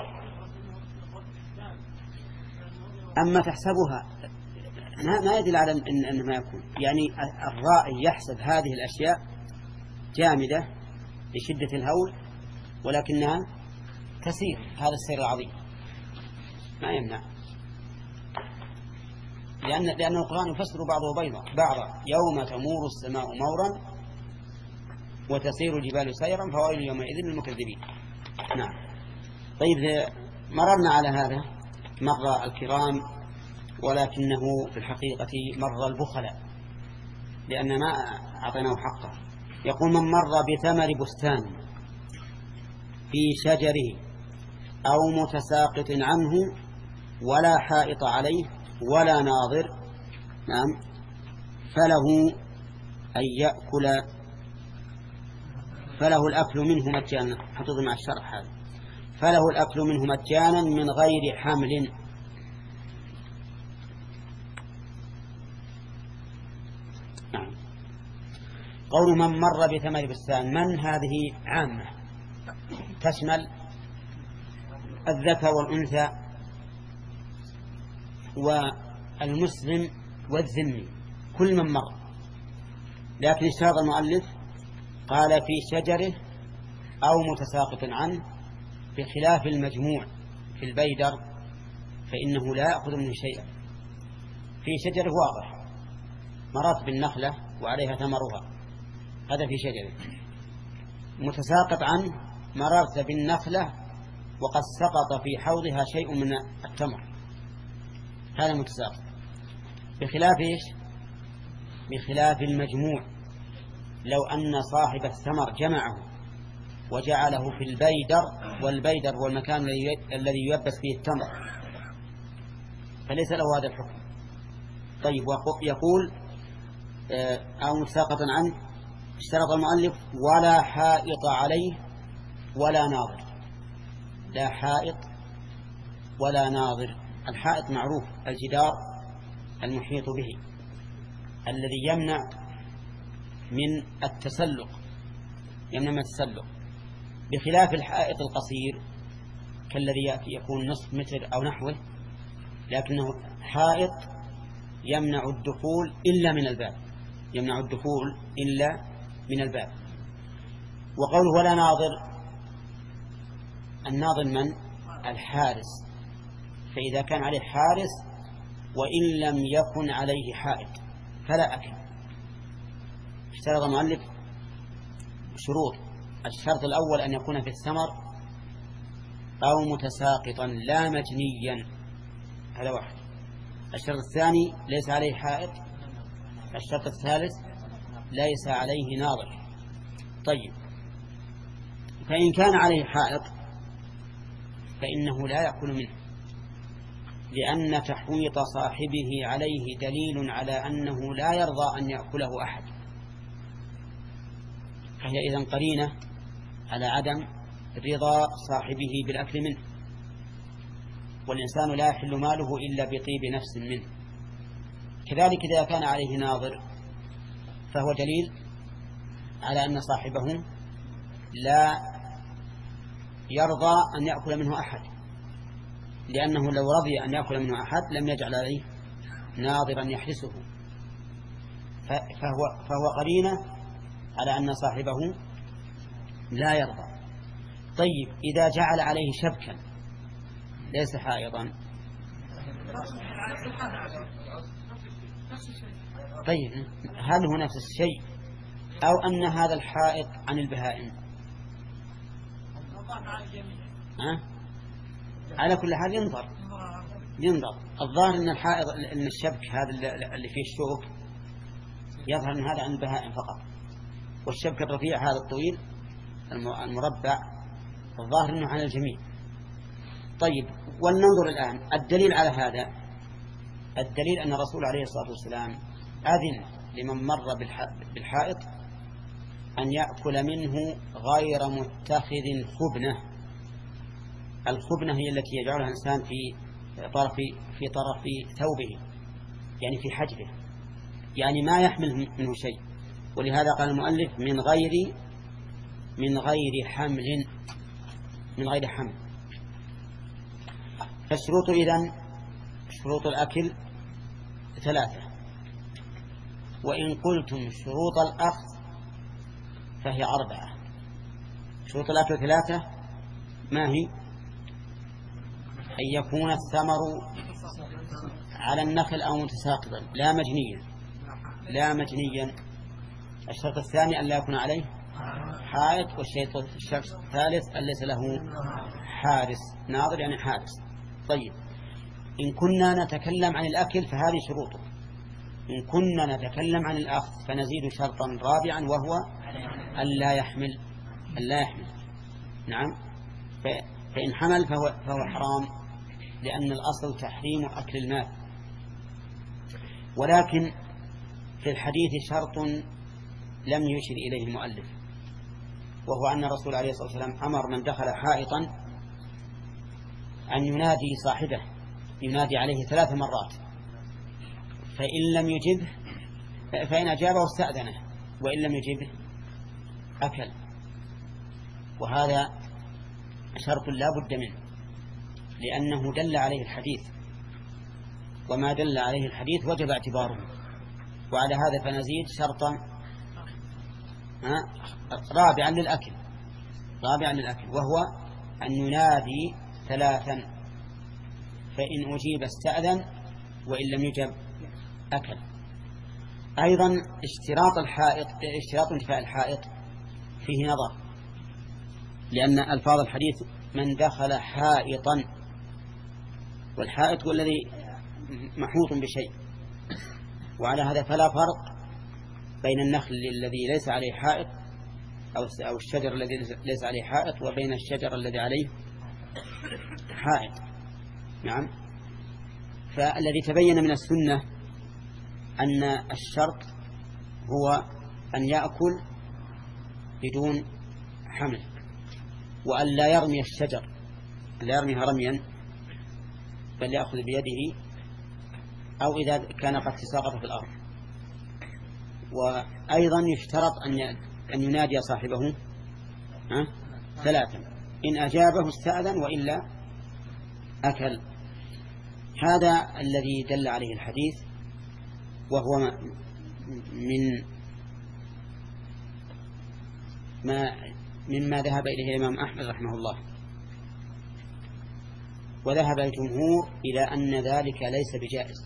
أما تحسبها ما يدل على أن ما يكون، يعني الرائي يحسب هذه الأشياء جامدة لشدة الهول ولكنها تسير هذا السير العظيم، ما يمنع، لأن لأن القرآن يفسر بعضه بيضا بعضا: يوم تمور السماء مورا وتسير الجبال سيرا فويل يومئذ للمكذبين. نعم. طيب، مررنا على هذا مر الكرام، ولكنه في الحقيقة مر البخلاء لأن ما أعطيناه حقه. يقول: من مر بثمر بستان في شجره أو متساقط عنه ولا حائط عليه ولا ناظر، نعم، فله أن يأكل فله الأكل منه مجانا. حطوط مع الشرح هذا: فله الأكل منه مجانا من غير حمل. نعم. قول من مر بثمر بستان، من هذه عامة تشمل الذكر والأنثى والمسلم والذمي، كل من مر. لكن اشترط المؤلف قال في شجره أو متساقط عنه، بخلاف المجموع في البيدر فإنه لا يأخذ منه شيئا. في شجره واضح، مرت بالنخلة وعليها ثمرها، هذا في شجره. متساقط عنه، مررت بالنخلة وقد سقط في حوضها شيء من التمر، هذا متساقط. بخلاف إيش؟ بخلاف المجموع، لو أن صاحب الثمر جمعه وجعله في البيدر والبيدر هو المكان الذي يلبس فيه التمر فليس له هذا الحكم. طيب يقول أو ساقطا عنه اشترط المؤلف ولا حائط عليه ولا ناظر. لا حائط ولا ناظر. الحائط معروف الجدار المحيط به الذي يمنع من التسلق يمنع من التسلق بخلاف الحائط القصير كالذي يكون نصف متر أو نحوه لكنه حائط يمنع الدخول إلا من الباب يمنع الدخول إلا من الباب. وقوله ولا ناظر الناظر من؟ الحارس. فإذا كان عليه حارس وإن لم يكن عليه حائط فلا أكل. اشترط المؤلف شروط. الشرط الأول أن يكون في الثمر أو متساقطا لا مجنيا. هذا واحد. الشرط الثاني ليس عليه حائط. الشرط الثالث ليس عليه ناظر. طيب فإن كان عليه حائط فإنه لا يأكل منه لأن تحويط صاحبه عليه دليل على أنه لا يرضى أن يأكله أحد فهي إذن قرينة على عدم رضا صاحبه بالأكل منه. والإنسان لا يحل ماله إلا بطيب نفس منه. كذلك إذا كان عليه ناظر فهو دليل على أن صاحبه لا يرضى أن يأكل منه أحد لأنه لو رضي أن يأكل منه أحد لم يجعل عليه ناظرا يحرسه فهو, فهو قرينة على أن صاحبه لا يرضى. طيب إذا جعل عليه شبكا ليس حائطا طيب هل هو نفس الشيء أو أن هذا الحائط عن البهائم؟ ها؟ على كل حال ينظر ينظر الظاهر أن الحائط أن الشبك هذا اللي فيه الشوك يظهر أن هذا عن البهائم فقط والشبك الرفيع هذا الطويل المربع الظاهر أنه عن الجميع. طيب ولننظر الآن الدليل على هذا. الدليل أن الرسول عليه الصلاة والسلام أذن لمن مر بالحائط أن يأكل منه غير متخذ خبنة. الخبنة هي التي يجعلها الإنسان في طرف في طرف ثوبه يعني في حجره يعني ما يحمل منه شيء. ولهذا قال المؤلف من غير من غير حمل من غير حمل. فالشروط إذن شروط الأكل ثلاثة وإن قلتم شروط الأخذ فهي أربعة. شروط الأكل ثلاثة ما هي؟ أن يكون الثمر على النخل أو متساقطا لا مجنيا لا مجنيا. الشرط الثاني أن لا يكون عليه حائط. والشرط الثالث أن ليس له حارس ناظر يعني حارس. طيب إن كنا نتكلم عن الأكل فهذه شروطه. إن كنا نتكلم عن الأخذ فنزيد شرطا رابعا وهو أن لا يحمل أن لا يحمل. نعم فإن حمل فهو, فهو حرام لأن الأصل تحريم أكل المال. ولكن في الحديث شرط لم يشر إليه المؤلف وهو أن الرسول عليه الصلاة والسلام أمر من دخل حائطا أن ينادي صاحبه ينادي عليه ثلاث مرات فإن لم يجبه فإن أجابه استأذنه وإن لم يجبه أكل. وهذا شرط لا بد منه لأنه دل عليه الحديث وما دل عليه الحديث وجب اعتباره. وعلى هذا فنزيد شرطا رابعا للأكل رابعا للأكل وهو أن ينادي ثلاثا فإن أجيب استأذن وإن لم يجب أكل. أيضا اشتراط الحائط اشتراط انتفاء الحائط فيه نظر لأن ألفاظ الحديث من دخل حائطا والحائط هو الذي محوط بشيء. وعلى هذا فلا فرق بين النخل الذي ليس عليه حائط أو الشجر الذي ليس عليه حائط وبين الشجر الذي عليه حائط. نعم. فالذي تبين من السنة أن الشرط هو أن يأكل بدون حمل، وأن لا يرمي الشجر، لا يرميها رميا، بل يأخذ بيده، أو إذا كان قد تساقط في الأرض. وأيضا يشترط أن ينادي صاحبه ثلاثا، إن أجابه استأذن وإلا أكل. هذا الذي دل عليه الحديث، وهو من ما مما ذهب إليه الإمام أحمد رحمه الله، وذهب الجمهور إلى أن ذلك ليس بجائز،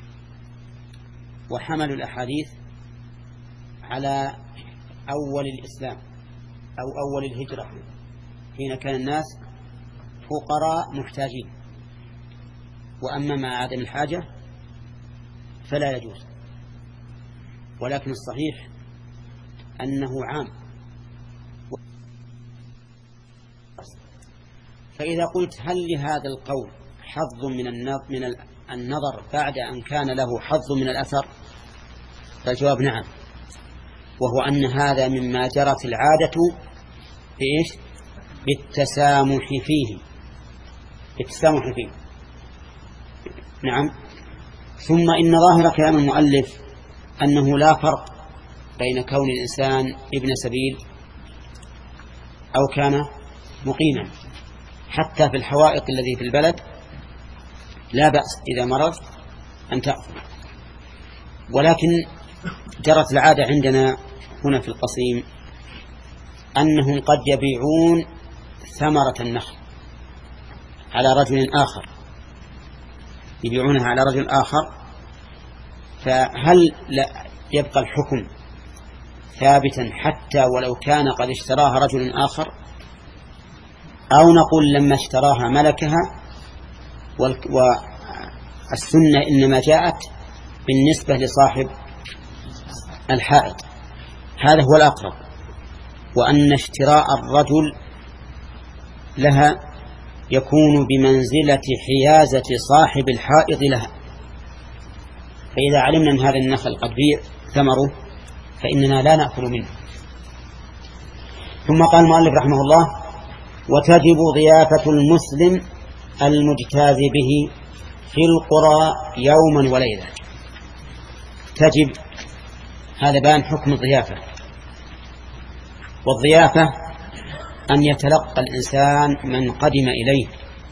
وحملوا الأحاديث على أول الإسلام أو أول الهجرة، حين كان الناس فقراء محتاجين، وأما مع عدم الحاجة فلا يجوز. ولكن الصحيح أنه عام. فإذا قلت هل لهذا القول حظ من النظر بعد أن كان له حظ من الأثر؟ فالجواب نعم، وهو أن هذا مما جرت العادة بإيش؟ بالتسامح فيه، بالتسامح فيه. نعم. ثم إن ظاهر كلام المؤلف أنه لا فرق بين كون الإنسان ابن سبيل أو كان مقيما، حتى في الحوائط الذي في البلد لا بأس إذا مرض أن تأخذ. ولكن جرت العادة عندنا هنا في القصيم أنهم قد يبيعون ثمرة النخل على رجل آخر، يبيعونها على رجل آخر، فهل لا يبقى الحكم ثابتا حتى ولو كان قد اشتراها رجل آخر، أو نقول لما اشتراها ملكها والسنة إنما جاءت بالنسبة لصاحب الحائط؟ هذا هو الأقرب، وأن اشتراء الرجل لها يكون بمنزلة حيازة صاحب الحائط لها. فإذا علمنا أن هذا النخل قد بيع ثمره فإننا لا نأكل منه. ثم قال المؤلف رحمه الله: وتجب ضيافة المسلم المجتاز به في القرى يوما وليلة. تجب، هذا بان حكم الضيافة. والضيافة أن يتلقى الإنسان من قدم إليه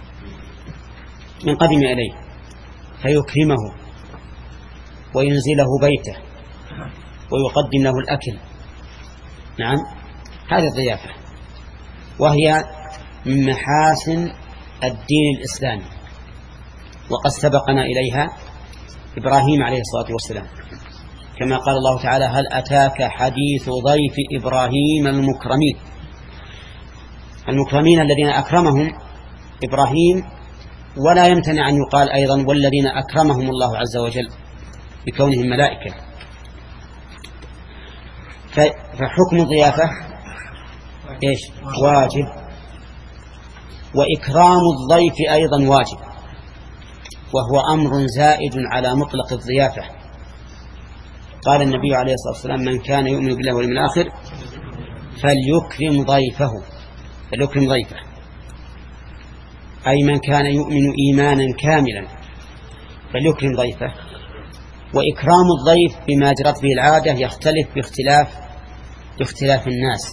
من قدم إليه فيكرمه وينزله بيته ويقدم له الأكل. نعم، هذه الضيافة، وهي من محاسن الدين الإسلامي، وقد سبقنا إليها إبراهيم عليه الصلاة والسلام، كما قال الله تعالى: هل أتاك حديث ضيف إبراهيم المكرمين. المكرمين الذين أكرمهم إبراهيم، ولا يمتنع أن يقال أيضا والذين أكرمهم الله عز وجل بكونهم ملائكة. فحكم الضيافة إيش؟ واجب. وإكرام الضيف أيضا واجب، وهو أمر زائد على مطلق الضيافة. قال النبي عليه الصلاة والسلام: من كان يؤمن بالله واليوم الآخر فليكرم ضيفه فليكرم ضيفه أي من كان يؤمن إيمانا كاملا فليكرم ضيفه. وإكرام الضيف بما جرت به العادة يختلف باختلاف باختلاف الناس.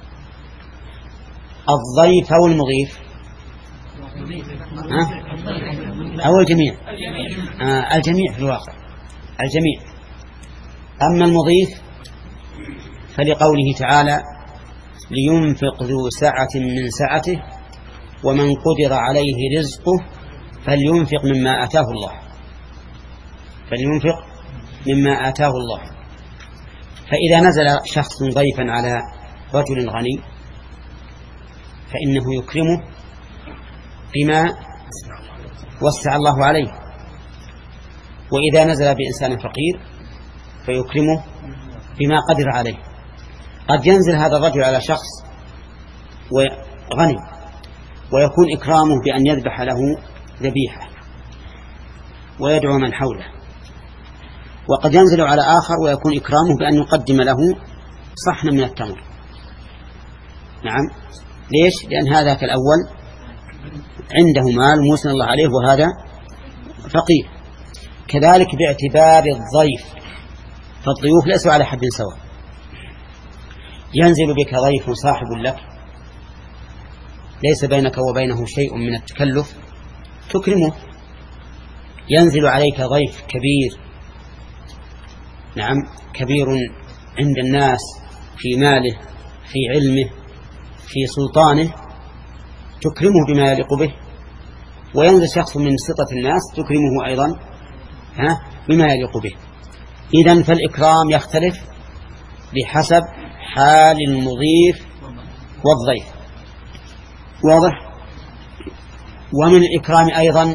الضيف أو المضيف ها؟ أو الجميع؟ آه الجميع في الواقع، الجميع. أما المضيف فلقوله تعالى: لينفق ذو سعة من سعته ومن قدر عليه رزقه فلينفق مما آتاه الله فلينفق مما آتاه الله. فإذا نزل شخص ضيفا على رجل غني فإنه يكرمه بما وسع الله عليه، وإذا نزل بإنسان فقير فيكرمه بما قدر عليه. قد ينزل هذا الرجل على شخص وغني ويكون إكرامه بأن يذبح له ذبيحة ويدعو من حوله، وقد ينزل على آخر ويكون إكرامه بأن يقدم له صحنا من التمر. نعم، ليش؟ لأن هذا كالأول عنده مال موسى الله عليه وهذا فقير. كذلك باعتبار الضيف، فالضيوف ليسوا على حد سواء. ينزل بك ضيف صاحب لك ليس بينك وبينه شيء من التكلف تكرمه، ينزل عليك ضيف كبير، نعم كبير عند الناس في ماله في علمه في سلطانه تكرمه بما يليق به، وينزل شخص من سطة الناس تكرمه أيضا ها بما يليق به. إذن فالإكرام يختلف بحسب حال المضيف والضيف، واضح؟ ومن الإكرام أيضا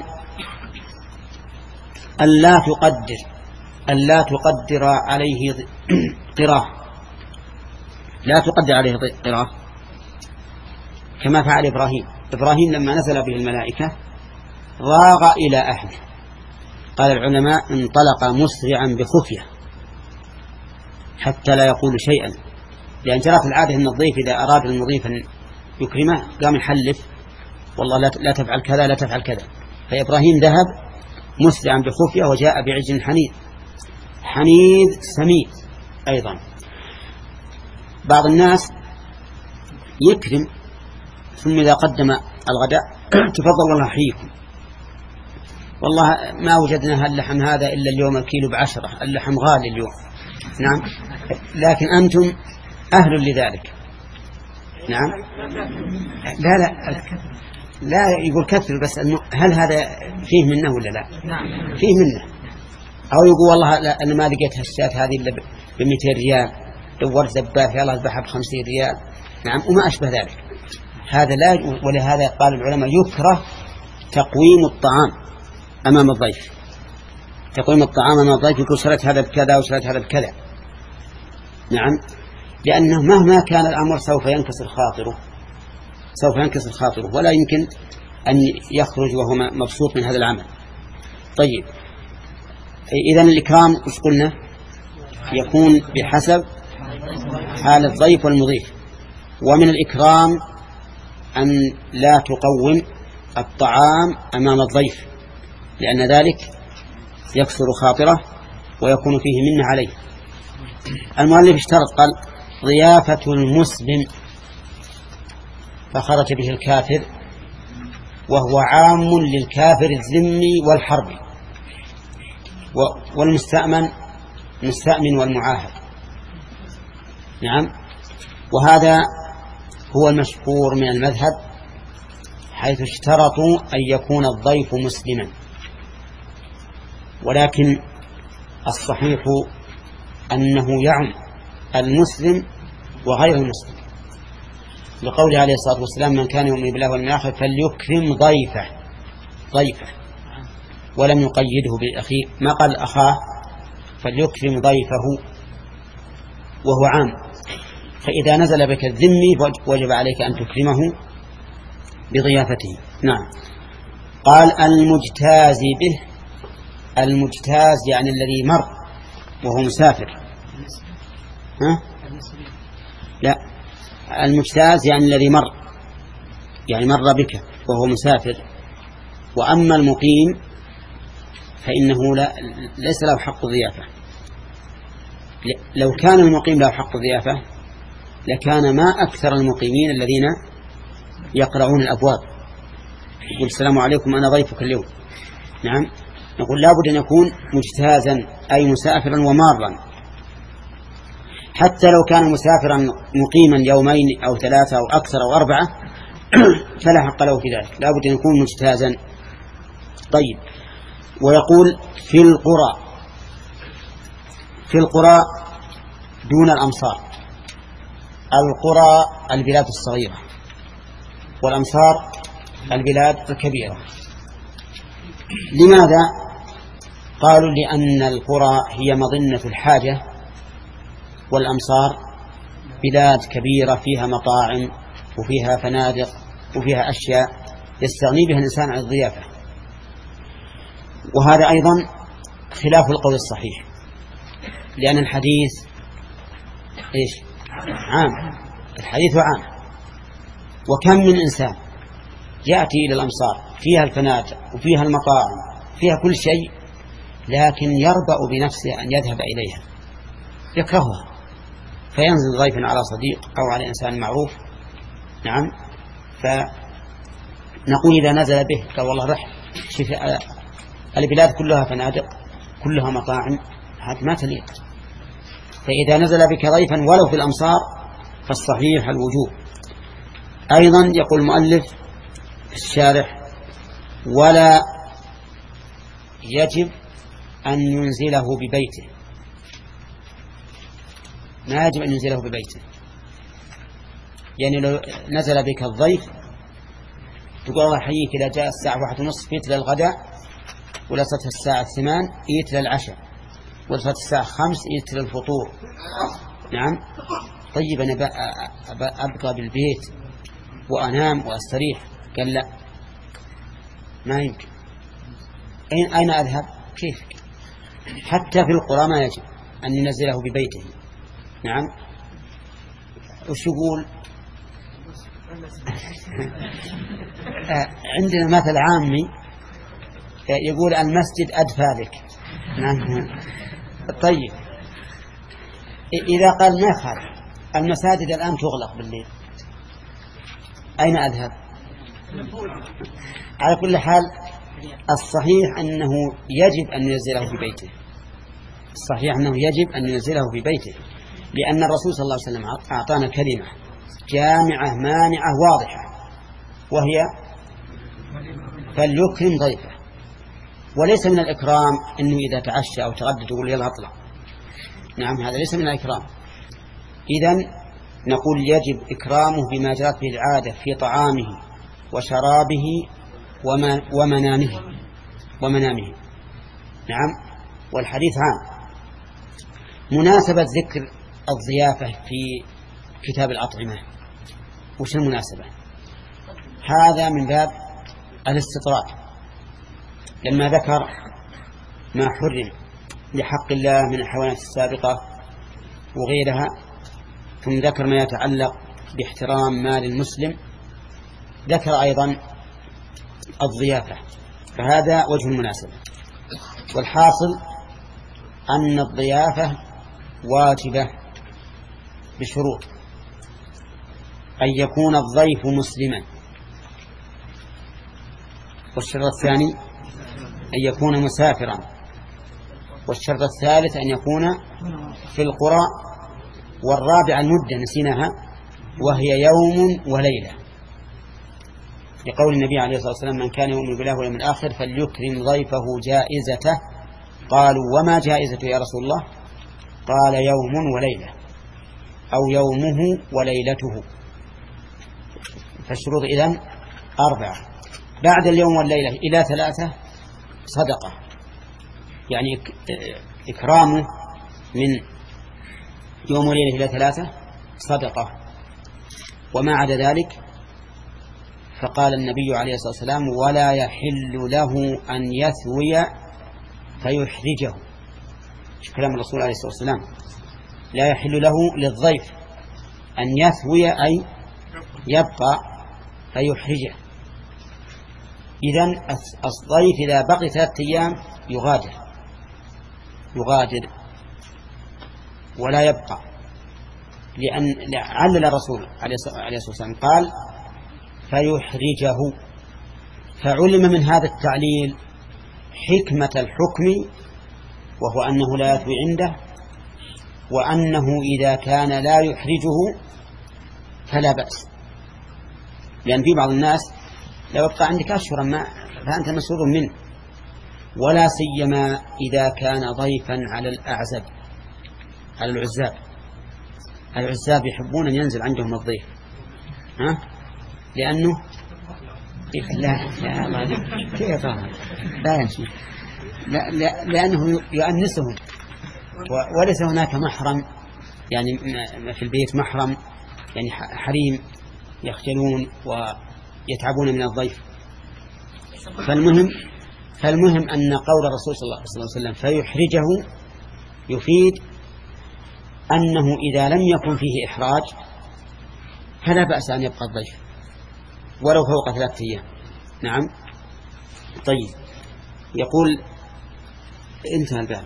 ألا تقدر ألا تقدر عليه قراه، لا تقدر عليه قراه كما فعل إبراهيم. إبراهيم لما نزل به الملائكة راغ إلى أهله، قال العلماء انطلق مسرعا بخفية حتى لا يقول شيئا، لأن جرت العادة أن الضيف إذا أراد المضيف أن يكرمه قام يحلف والله لا تفعل كذا لا تفعل كذا. فإبراهيم ذهب مسرعا بخفية وجاء بعجل حنيذ حنيذ سمين. أيضا بعض الناس يكرم ثم إذا قدم الغداء تفضل الله حيكم، والله ما وجدنا اللحم هذا إلا اليوم الكيلو بعشرة، اللحم غالي اليوم. نعم، لكن أنتم أهل لذلك. نعم، لا لا لا يقول كثر، بس هل هذا فيه منه ولا لا؟ فيه منه. أو يقول والله لا أنا ما لقيت هالشاة هذه إلا بمئتين ريال، دورت ذباح يلا أذبحها بخمسين ريال. نعم، وما أشبه ذلك. هذا لا. ولهذا قال العلماء يكره تقويم الطعام أمام الضيف. تقويم الطعام أمام الضيف يقول شريت هذا بكذا وشريت هذا بكذا. نعم، لأنه مهما كان الأمر سوف ينكسر خاطره سوف ينكسر خاطره ولا يمكن أن يخرج وهو مبسوط من هذا العمل. طيب، إذن الإكرام إيش قلنا؟ يكون بحسب حال الضيف والمضيف. ومن الإكرام أن لا تقوم الطعام أمام الضيف، لأن ذلك يكسر خاطره ويكون فيه منة عليه. المؤلف اشترط قال ضيافة المسلم فخرج به الكافر، وهو عام للكافر الذمي والحربي والمستأمن مستأمن والمعاهد. نعم، وهذا هو المشهور من المذهب، حيث اشترطوا أن يكون الضيف مسلما، ولكن الصحيح أنه يعم المسلم وغير المسلم، لقوله عليه الصلاة والسلام من كان يؤمن بالله واليوم الآخر فليكرم ضيفه ضيفه ولم يقيده بالأخير، ما قال أخاه، فليكرم ضيفه وهو عام. فإذا نزل بك الذمي وجب عليك أن تكرمه بضيافته. نعم. قال المجتاز به، المجتاز يعني الذي مر وهو مسافر. ها؟ لا، المجتاز يعني الذي مر، يعني مر بك وهو مسافر. وأما المقيم فإنه لا ليس له حق ضيافة. لو كان المقيم له حق ضيافة لكان ما أكثر المقيمين الذين يقرعون الأبواب يقول السلام عليكم أنا ضيفك اليوم. نعم، نقول لابد أن يكون مجتازا أي مسافرا ومارا، حتى لو كان مسافرا مقيما يومين أو ثلاثة أو أكثر أو أربعة فلا حق له في ذلك، لابد أن يكون مجتازا. طيب، ويقول في القرى، في القرى دون الأمصار. القرى البلاد الصغيرة، والأمصار البلاد الكبيرة. لماذا؟ قالوا لأن القرى هي مظنة الحاجة والأمصار بلاد كبيرة فيها مطاعم وفيها فنادق وفيها أشياء يستغني بها الإنسان عن الضيافة. وهذا أيضا خلاف القول الصحيح، لأن الحديث إيش؟ عام، الحديث عام. وكم من إنسان يأتي إلى الأمصار فيها الفنادق وفيها المطاعم فيها كل شيء، لكن يربأ بنفسه أن يذهب إليها، يكرهها، فينزل ضيفا على صديق أو على إنسان معروف. نعم، فنقول إذا نزل به قال والله رح شوف البلاد كلها فنادق كلها مطاعم، هذا ما تليق. فإذا نزل بك ضيفا ولو في الأمصار فالصحيح الوجوب. أيضا يقول المؤلف في الشارح: ولا يجب أن ينزله ببيته، ما يجب أن ينزله ببيته. يعني لو نزل بك الضيف تقول الله يحييك، إذا جاء الساعة واحد ونصف جئت للغداء، ولصت الساعة ثمان جئت للعشاء، ولصت الساعة خمس جئت للفطور. نعم، طيب أنا أبقى بالبيت وأنام وأستريح. قال لا، ما يمكن. أين أين أذهب؟ كيف؟ حتى في القرى ما يجب أن ينزله ببيته. نعم، وش يقول؟ عندنا مثل عامي يقول: المسجد أدفى لك. نعم. طيب إذا قال ما يخالف، المساجد الآن تغلق بالليل، أين أذهب؟ على كل حال الصحيح أنه يجب أن ينزله في بيته، الصحيح أنه يجب أن ينزله في بيته، لأن الرسول صلى الله عليه وسلم أعطانا كلمة جامعة مانعة واضحة، وهي فليكرم ضيفه. وليس من الإكرام أنه إذا تعشى أو تغدى تقول يلا اطلع. نعم، هذا ليس من الإكرام. إذن نقول يجب إكرامه بما جرت به العادة في طعامه وشرابه ومنامه ومنامه. نعم، والحديث عام. مناسبة ذكر الضيافة في كتاب الأطعمة، وش المناسبة؟ هذا من باب الاستطراد، لما ذكر ما حرم لحق الله من الحيوانات السابقة وغيرها، ثم ذكر ما يتعلق باحترام مال المسلم، ذكر أيضا الضيافة، فهذا وجه المناسبة. والحاصل أن الضيافة واجبة بشروط: أن يكون الضيف مسلما، والشرط الثاني أن يكون مسافرا، والشرط الثالث أن يكون في القرى، والرابع المدة نسيناها وهي يوم وليلة، لقول النبي عليه الصلاة والسلام: من كان يؤمن بالله واليوم الآخر فليكرم ضيفه جائزته. قالوا: وما جائزته يا رسول الله؟ قال: يوم وليلة، أو يومه وليلته. فالشروط إذن أربعة. بعد اليوم والليلة إلى ثلاثة صدقة، يعني إكرامه من يوم وليلة إلى ثلاثة صدقة. وما عدا ذلك فقال النبي عليه الصلاة والسلام: ولا يحل له أن يثوي فيحرجه. كلام الرسول عليه الصلاة والسلام: لا يحل له للضيف أن يثوي أي يبقى فيحرجه. إذن الضيف إذا بقي ثلاثة أيام يغادر يغادر ولا يبقى، لأن علل الرسول عليه الصلاة والسلام قال: فيحرجه. فعلم من هذا التعليل حكمة الحكم، وهو أنه لا يثوي عنده، وأنه إذا كان لا يحرجه فلا بأس. لأن في بعض الناس لو يبقى عندك أشهرا ما فأنت مسؤول منه، ولا سيما إذا كان ضيفا على الأعزب، على العزاب. العزاب يحبون أن ينزل عندهم الضيف، ها؟ لأنه لا لا كيف لا يمشي، لا لا لأنه يؤنسهم، وليس هناك محرم يعني في البيت محرم يعني حريم يخجلون ويتعبون من الضيف. فالمهم فالمهم أن قول الرسول صلى الله عليه وسلم فيحرجه يفيد أنه إذا لم يكن فيه إحراج فلا بأس أن يبقى الضيف ولو فوق ثلاثة أيام. نعم. طيب يقول انتهى الباب.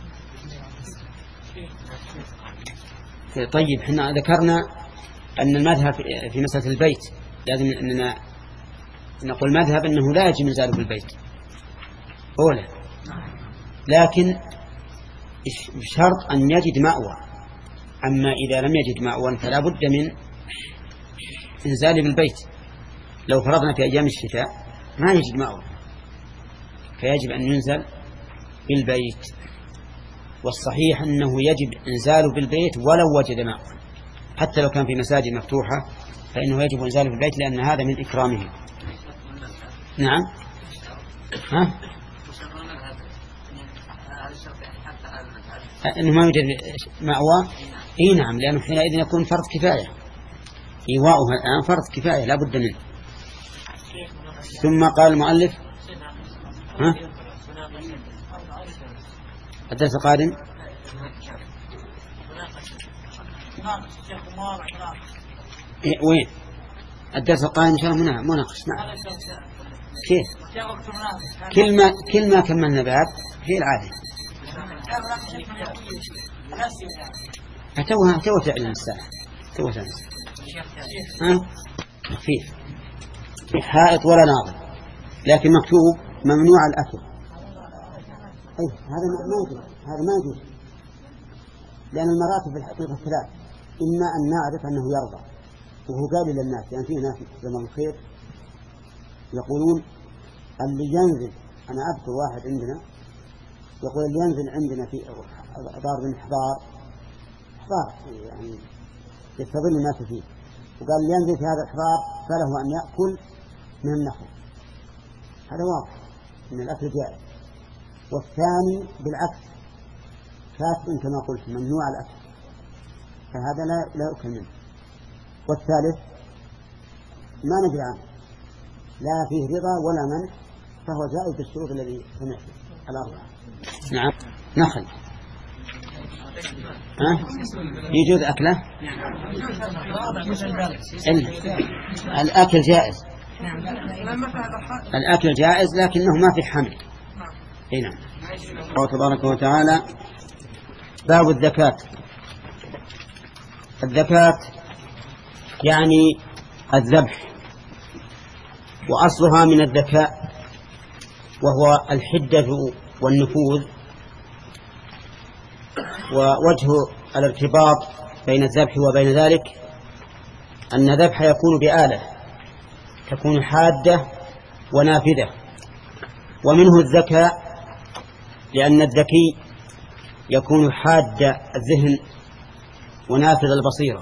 طيب احنا ذكرنا أن المذهب في مسألة البيت لازم أننا نقول مذهب أنه لا يجب إنزاله في البيت أولا، لكن بشرط أن يجد مأوى. أما إذا لم يجد مأوى فلا بد من إنزاله بالبيت. لو فرضنا في أيام الشتاء ما يجد مأوى فيجب أن ينزل بالبيت، والصحيح أنه يجب إنزاله بالبيت ولو وجد مأوى، حتى لو كان في مساجد مفتوحة فإنه يجب إنزاله بالبيت لأن هذا من إكرامه. نعم. ها؟ أنه ما يوجد مأوى. إيه نعم، لأنه حينئذ يكون فرض كفاية، إيواؤها الآن فرض كفاية لا بد منه. ثم قال المؤلف ها؟ الدرس القادم إيه وين الدرس القادم إن شاء الله مناقش. نعم. كيف كل ما كل ما كملنا باب هي العادة. توها توها تعلم الساعة توها تعلم. ها خفيف في حائط ولا ناظر، لكن مكتوب ممنوع الأكل. أي هذا ما يجوز، هذا ما يجوز، لأن المراتب في الحقيقة ثلاث: إما أن نعرف أنه يرضى وهو قال للناس، يعني في ناس زمان الخير يقولون اللي ينزل، أنا أذكر واحد عندنا يقول اللي ينزل عندنا في دار من إحضار إحضار يعني يستظل الناس فيه، وقال اللي ينزل في هذا الإحضار فله أن يأكل من النخل. هذا واضح أن الأكل جائز. والثاني بالعكس كاتب كما قلت ممنوع الأكل، فهذا لا لا يأكل منه. والثالث ما ندري عنه، لا فيه رضا ولا منع، فهو جائز بالشروط الذي سمعت الأربعة. نعم. نخل ها يجوز أكله؟ الأكل جائز، الأكل جائز لكنه ما في حمل. هنا الله تبارك وتعالى باب الزكاة. الزكاة يعني الذبح، وأصلها من الذكاء وهو الحدة والنفوذ. ووجه الارتباط بين الذبح وبين ذلك أن الذبح يكون بآلة تكون حادة ونافذة، ومنه الذكاء لأن الذكي يكون حاد الذهن ونافذ البصيرة.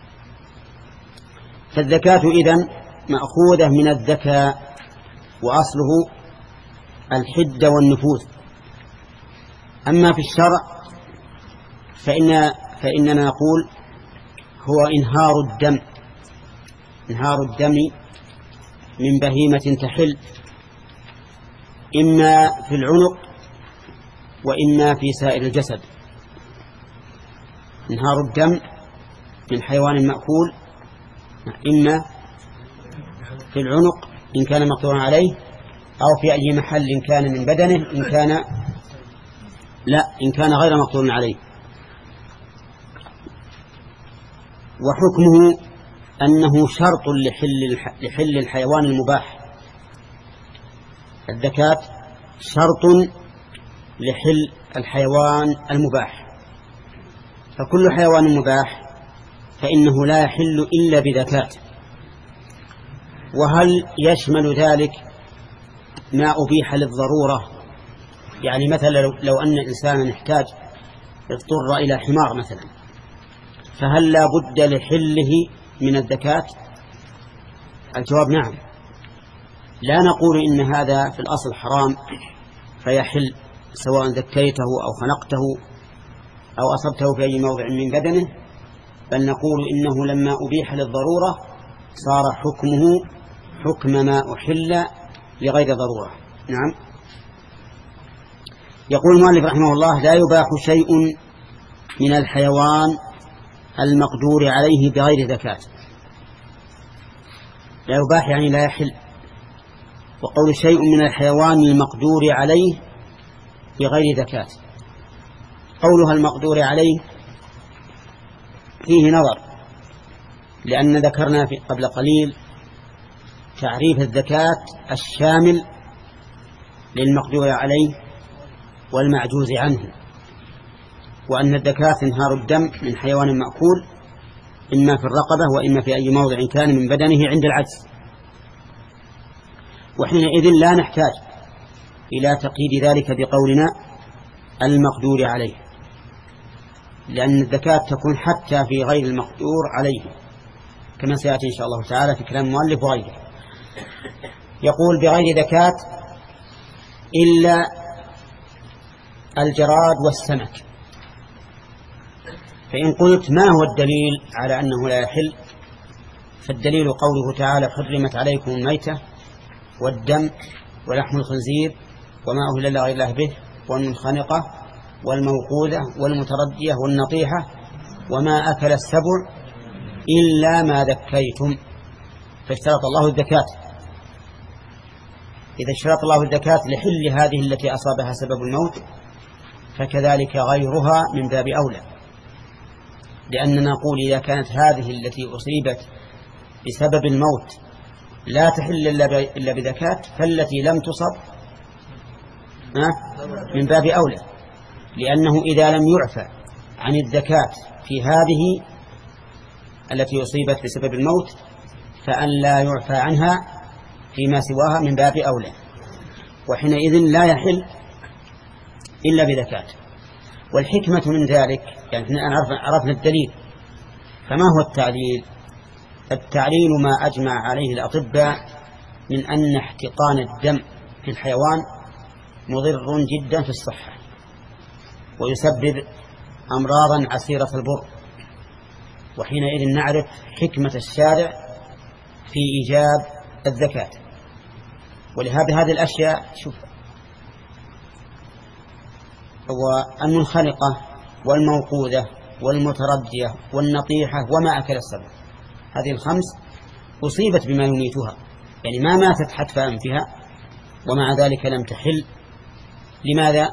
فالزكاة إذن مأخوذة من الذكاء وأصله الحدة والنفوذ. أما في الشرع فإن فإننا نقول هو إنهار الدم، إنهار الدم من بهيمة تحل، إما في العنق وإما في سائر الجسد. إنهار الدم من حيوان مأكول إما في العنق إن كان مقطوعا عليه، أو في أي محل كان من بدنه إن كان لا إن كان غير مقطوع عليه. وحكمه أنه شرط لحل, لحل الحيوان المباح. الزكاة شرط لحل الحيوان المباح، فكل حيوان مباح فإنه لا يحل إلا بزكاة. وهل يشمل ذلك ما أبيح للضرورة؟ يعني مثلا لو أن إنسانا يحتاج اضطر إلى حمار مثلا، فهل لا بد لحله من الزكاة؟ الجواب نعم. لا نقول إن هذا في الأصل حرام فيحل سواء زكيته أو خنقته أو أصبته في أي موضع من بدنه، بل نقول إنه لما أبيح للضرورة صار حكمه حكم ما أحل لغير ضرورة. نعم. يقول المؤلف رحمه الله: لا يباح شيء من الحيوان المقدور عليه بغير زكاة. لا يباح يعني لا يحل. وقول شيء من الحيوان المقدور عليه بغير زكاة، قولها المقدور عليه فيه نظر، لأن ذكرنا في قبل قليل تعريف الزكاة الشامل للمقدور عليه والمعجوز عنه، وأن الزكاة انهار الدم من حيوان مأكول إما في الرقبة وإما في أي موضع كان من بدنه عند العجز، وحينئذ لا نحتاج إلى تقييد ذلك بقولنا المقدور عليه، لأن الزكاة تكون حتى في غير المقدور عليه كما سيأتي إن شاء الله تعالى في كلام المؤلف وغيره. يقول بغير زكاة إلا الجراد والسمك. فإن قلت ما هو الدليل على أنه لا يحل؟ فالدليل قوله تعالى: حرمت عليكم الميتة والدم ولحم الخنزير وما أهل لغير الله به والمنخنقة والموقوذة والمتردية والنطيحة وما أكل السبع إلا ما ذكيتم. فاشترط الله الزكاة. إذا اشترط الله الزكاة لحل هذه التي أصابها سبب الموت، فكذلك غيرها من باب أولى، لأننا نقول إذا كانت هذه التي أصيبت بسبب الموت لا تحل إلا بزكاة، فالتي لم تصب من باب أولى، لأنه إذا لم يعفى عن الزكاة في هذه التي أصيبت بسبب الموت فأن لا يعفى عنها فيما سواها من باب أولى، وحينئذ لا يحل إلا بزكاة. والحكمة من ذلك يعني عرفنا الدليل، فما هو التعليل؟ التعليل ما أجمع عليه الأطباء من أن احتقان الدم في الحيوان مضر جدا في الصحة ويسبب أمراضا عسيرة البر، وحينئذ نعرف حكمة الشارع في إيجاب الزكاة. ولهذا هذه الأشياء شوف، والمنخنقة والموقوذة والمتردية والنطيحة وما أكل السبع، هذه الخمس أصيبت بما يميتها، يعني ما ماتت حتف أنفها ومع ذلك لم تحل. لماذا؟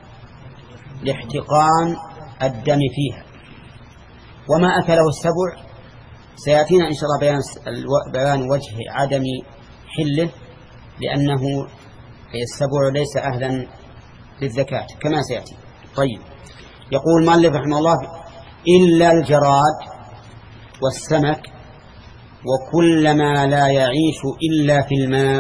لاحتقان الدم فيها. وما أكله السبع سيأتينا إن شاء الله بيان, بيان وجه عدم حله، لأنه السبع ليس أهلا للزكاة كما سيأتي. طيب، يقول مالك رحمه الله: إلا الجراد والسمك وكل ما لا يعيش إلا في الماء،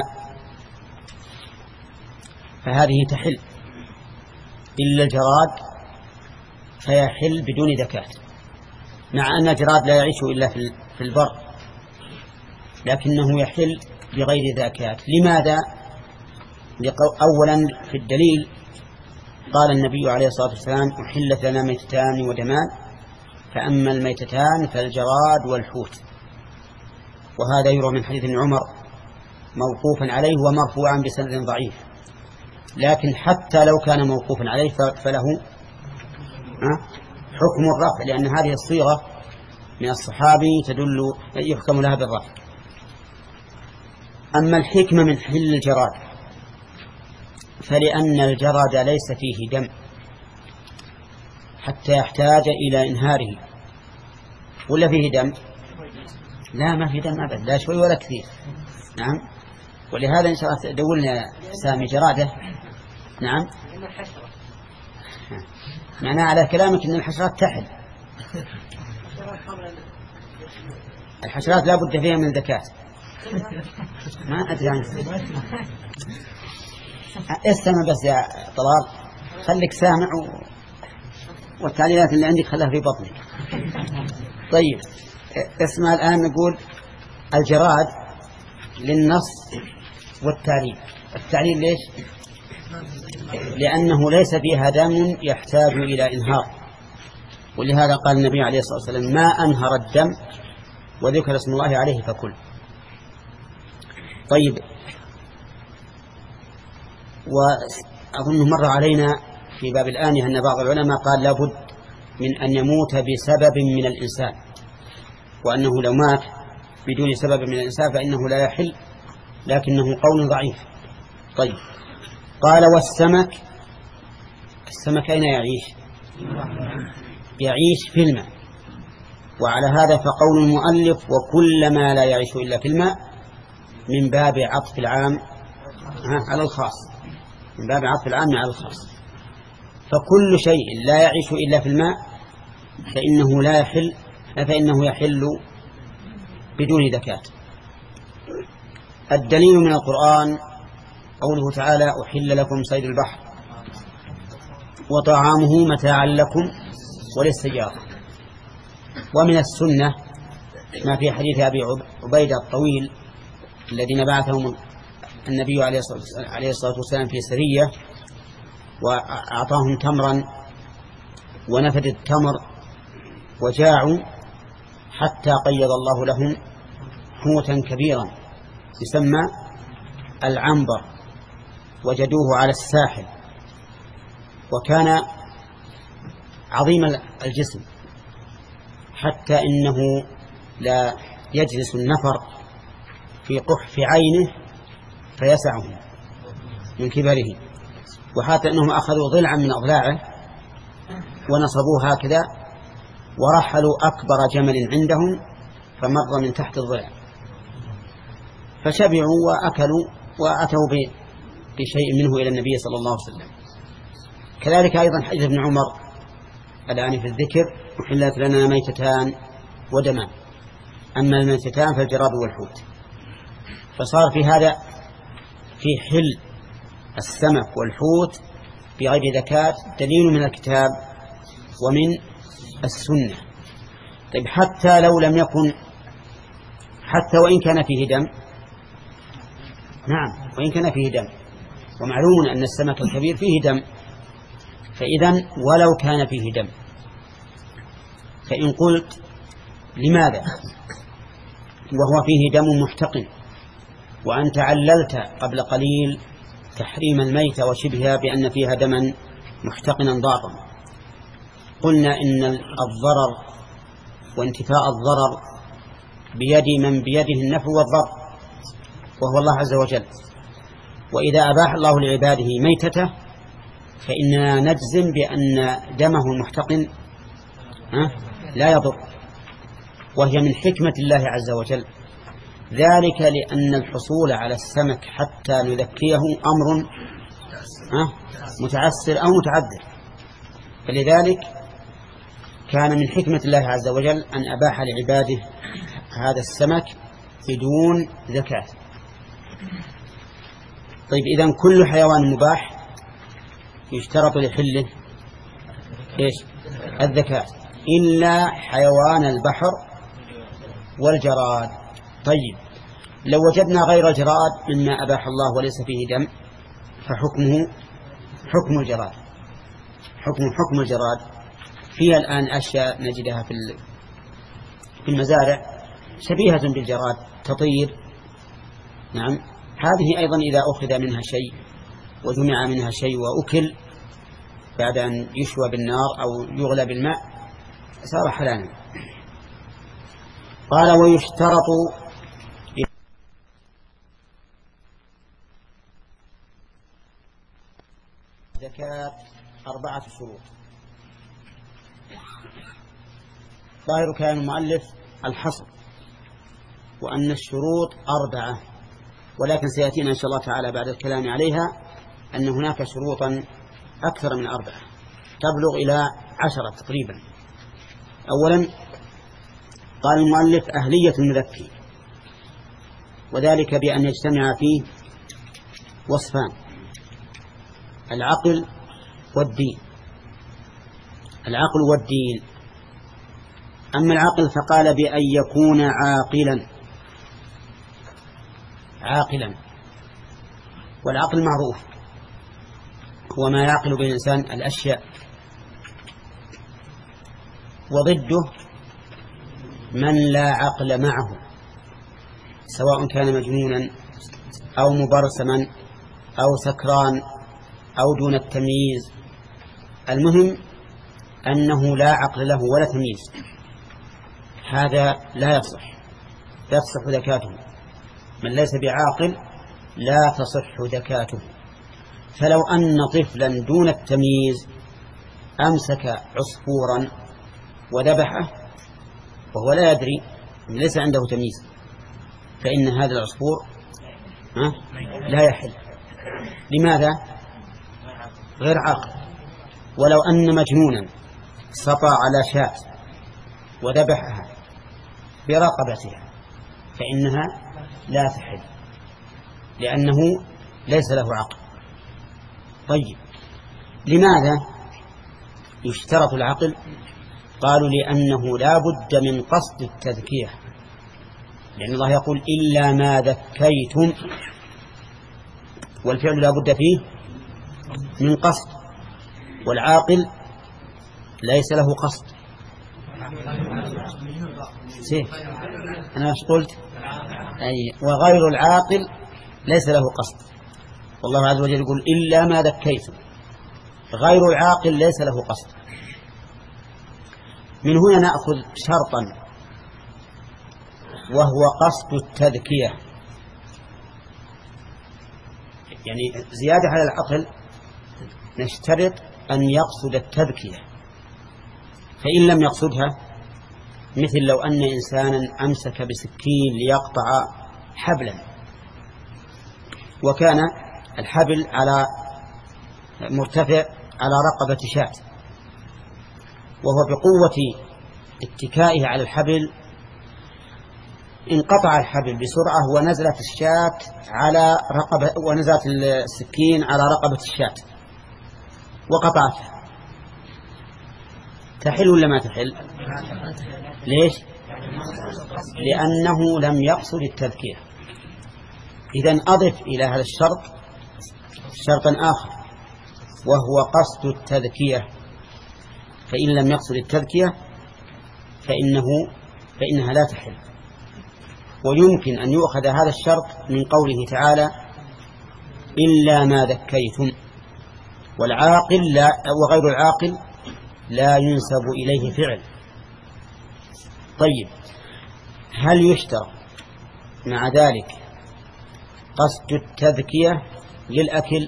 فهذه تحل. إلا الجراد فيحل بدون زكاة، مع أن الجراد لا يعيش إلا في البر، لكنه يحل بغير زكاة. لماذا؟ أولا في الدليل قال النبي عليه الصلاة والسلام: أحلت لنا ميتتان ودمان، فأما الميتتان فالجراد والحوت. وهذا يروى من حديث ابن عمر موقوفا عليه ومرفوعا بسند ضعيف، لكن حتى لو كان موقوفا عليه فله حكم الرفع، لأن هذه الصيغة من الصحابي تدل يحكم لها بالرفع. أما الحكمة من حل الجراد فلأن الجراد ليس فيه دم حتى يحتاج إلى إنهاره، ولا فيه دم؟ لا، ما فيه دم أبدا، لا شوي ولا كثير. نعم. ولهذا إن شاء الله دولنا سامي جرادة. نعم. معناه على كلامك أن الحشرات تحل. الحشرات لا بد فيها من زكاة. ما أدري عنك. استمع بس يا طلال، خليك سامع و... والتعليلات اللي عندك خلها في بطنك. طيب، اسمع الآن. نقول الجراد للنص والتعليل. التعليل ليش؟ لأنه ليس فيها دم يحتاج إلى إنهار، ولهذا قال النبي عليه الصلاة والسلام ما أنهر الدم وذكر اسم الله عليه فكل. طيب، وأظن مر علينا في باب الآنية أن بعض العلماء قال لابد من أن يموت بسبب من الإنسان، وأنه لو مات بدون سبب من الإنسان فإنه لا يحل، لكنه قول ضعيف. طيب، قال والسمك، السمك أين يعيش؟ يعيش في الماء، وعلى هذا فقول المؤلف وكل ما لا يعيش إلا في الماء من باب عطف العام على الخاص، من باب عطف العام على الخاص. فكل شيء لا يعيش إلا في الماء فإنه لا يحل، فإنه يحل بدون زكاة. الدليل من القرآن قوله تعالى أحل لكم صيد البحر وطعامه متاعا لكم وللسيارة. ومن السنة ما في حديث أبي عبيدة الطويل الذين بعثهم النبي عليه الصلاة والسلام في سرية وأعطاهم تمرا ونفد التمر وجاعوا حتى قيض الله لهم حوتا كبيرا يسمى العنبر، وجدوه على الساحل، وكان عظيم الجسم حتى إنه لا يجلس النفر في قحف عينه فيسعه من كبره، وحتى أنهم أخذوا ضلعا من أضلاعه ونصبوه هكذا ورحلوا أكبر جمل عندهم فمر من تحت الضلع، فشبعوا وأكلوا وأتوا بشيء منه إلى النبي صلى الله عليه وسلم. كذلك أيضا حديث ابن عمر الآن في الذكر أحلت لنا ميتتان ودمان، أما الميتتان فالجراد والحوت. فصار في هذا في حل السمك والحوت بغير زكاة دليل من الكتاب ومن السنة. طيب، حتى لو لم يكن، حتى وإن كان فيه دم، نعم وإن كان فيه دم، ومعلوم أن السمك الكبير فيه دم، فإذا ولو كان فيه دم، فإن قلت لماذا وهو فيه دم محتقن وأنت عللت قبل قليل تحريم الميتة وشبهها بأن فيها دما محتقنا ضارا، قلنا إن الضرر وانتفاء الضرر بيد من بيده النفع والضر وهو الله عز وجل، وإذا أباح الله لعباده ميتته فإننا نجزم بأن دمه المحتقن لا يضر، وهي من حكمة الله عز وجل، ذلك لأن الحصول على السمك حتى نذكيه أمر متعسر أو متعذر، فلذلك كان من حكمة الله عز وجل أن أباح لعباده هذا السمك بدون زكاة. طيب، إذن كل حيوان مباح يشترط لحله إيش؟ الزكاة، إلا حيوان البحر والجراد. طيب، لو وجدنا غير الجراد مما أباح الله وليس فيه دم فحكمه حكم الجراد، حكم حكم الجراد. فيها الآن أشياء نجدها في المزارع شبيهة بالجراد تطير، نعم، هذه أيضا إذا أخذ منها شيء وجمع منها شيء وأكل بعد أن يشوى بالنار أو يغلى بالماء صار حلالا. قال ويشترط زكاة أربعة شروط. ظاهر كلام المؤلف الحصر، وأن الشروط أربعة، ولكن سيأتينا إن شاء الله تعالى بعد الكلام عليها أن هناك شروطا أكثر من أربعة تبلغ إلى عشرة تقريبا. أولا قال المؤلف أهلية المذكي، وذلك بأن يجتمع فيه وصفان: العقل والدين. العقل والدين. أما العقل فقال بأن يكون عاقلا عاقلا والعقل معروف هو ما يعقل به الإنسان الأشياء، وضده من لا عقل معه، سواء كان مجنونا أو مبرسما أو سكران أو دون التمييز، المهم أنه لا عقل له ولا تمييز، هذا لا يصح تصح زكاته. من ليس بعاقل لا تصح زكاته. فلو أن طفلا دون التمييز أمسك عصفورا وذبحه وهو لا يدري، ليس عنده تمييز، فإن هذا العصفور لا يحل. لماذا؟ غير عاقل. ولو أن مجنونا سطى على شاة وذبحها برقبتها فإنها لا تحل، لأنه ليس له عقل. طيب، لماذا يشترط العقل؟ قالوا لأنه لا بد من قصد التذكية، لأن الله يقول إلا ما ذكيتم، والفعل لا بد فيه من قصد، والعاقل ليس له قصد. سيف أنا مش قلت أي وغير العاقل ليس له قصد، والله عز وجل يقول إلا ما ذكيتم، غير العاقل ليس له قصد. من هنا نأخذ شرطا وهو قصد التذكية، يعني زيادة على العقل نشترط أن يقصد التذكية، فإن لم يقصدها، مثل لو أن إنسانا أمسك بسكين ليقطع حبلا وكان الحبل على مرتفع على رقبة شاة، وهو بقوة اتكائه على الحبل انقطع الحبل بسرعة ونزلت الشاة على رقبة ونزلت السكين على رقبة الشاة وقطعتها، تحل ولا ما تحل؟ ليش؟ لأنه لم يقصد التذكية. إذن أضف إلى هذا الشرط شرطا آخر وهو قصد التذكية، فإن لم يقصد التذكية فإنه فإنها لا تحل. ويمكن أن يؤخذ هذا الشرط من قوله تعالى إلا ما ذكيتم، والعاقل لا وغير العاقل لا ينسب إليه فعل. طيب، هل يشترط مع ذلك قصد التذكية للأكل،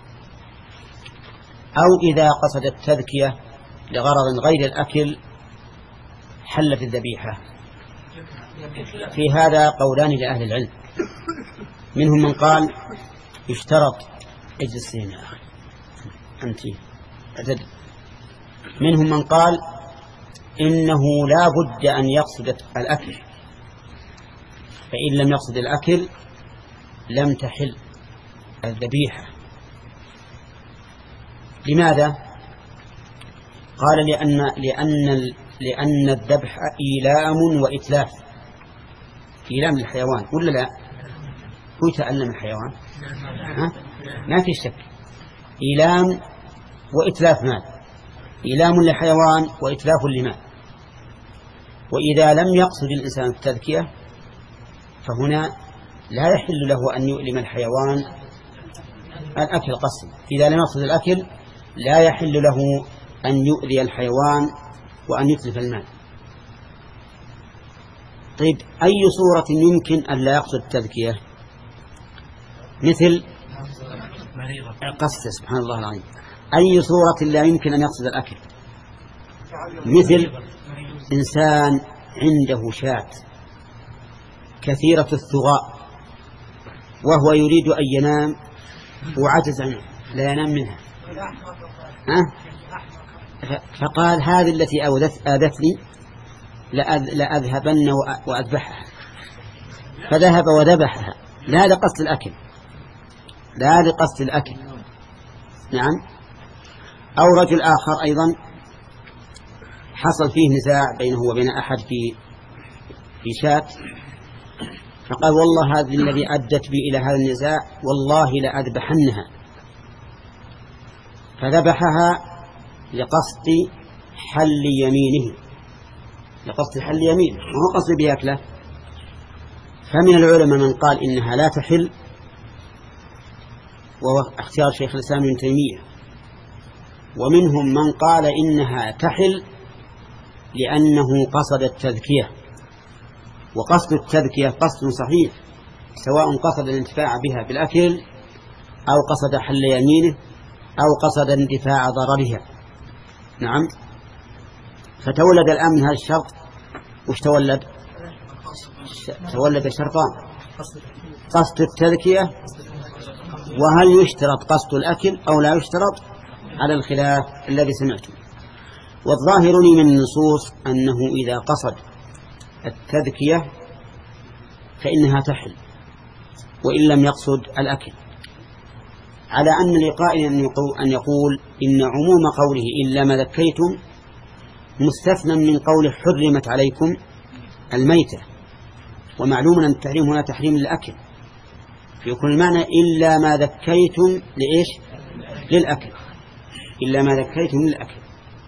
أو إذا قصد التذكية لغرض غير الأكل حلت الذبيحة؟ في هذا قولان لأهل العلم، منهم من قال يشترط اجلسين يا أخي أنت أعتد. منهم من قال إنه لا بد أن يقصد الأكل، فإن لم يقصد الأكل لم تحل الذبيحة. لماذا؟ قال لأن, لأن, لأن الذبح إيلام وإتلاف. إيلام للحيوان ولا لا؟ هو يتألم الحيوان، ها؟ ما في شك. إيلام وإتلاف مال، إيلام لحيوان وإتلاف لمال. وإذا لم يقصد الإنسان التذكية فهنا لا يحل له أن يؤلم الحيوان الأكل قصد. إذا لم يقصد الأكل لا يحل له أن يؤذي الحيوان وأن يتلف المال. طيب، أي صورة يمكن أن لا يقصد التذكية؟ مثل قصد سبحان الله العظيم. أي صورة لا يمكن أن يقصد الأكل؟ مثل إنسان عنده شاة كثيرة الثغاء وهو يريد أن ينام وعجز عنه لا ينام منها، ها؟ فقال هذه التي آذتني لأذهبن وأذبحها، فذهب وذبحها لا لقصد الأكل، لا لقصد الأكل. نعم. أو رجل آخر أيضا حصل فيه نزاع بينه وبين أحد في في شاة، فقال والله هذا الذي أدت بي إلى هذا النزاع والله لأذبحنها، فذبحها لقصد حل يمينه لقصد حل يمينه وهو قصد بأكله. فمن العلماء من قال إنها لا تحل، وهو اختيار شيخ الإسلام ابن تيمية، ومنهم من قال إنها تحل لأنه قصد التذكية، وقصد التذكية قصد صحيح، سواء قصد الانتفاع بها بالأكل أو قصد حل يمينه أو قصد اندفاع ضررها. نعم. فتولد الآن من هذا الشرط وش تولد؟ تولد شرطان: قصد التذكية، وهل يشترط قصد الأكل أو لا يشترط، على الخلاف الذي سمعته. والظاهر لي من النصوص أنه إذا قصد التذكية فإنها تحل وإن لم يقصد الأكل، على أن لقائل أن يقول إن عموم قوله إلا ما ذكيتم مستثنى من قول حرمت عليكم الميتة، ومعلوم أن التحريم هنا تحريم للأكل، في كل معنى إلا ما ذكيتم لإيش؟ للأكل، إلا ما ذكيتم للأكل.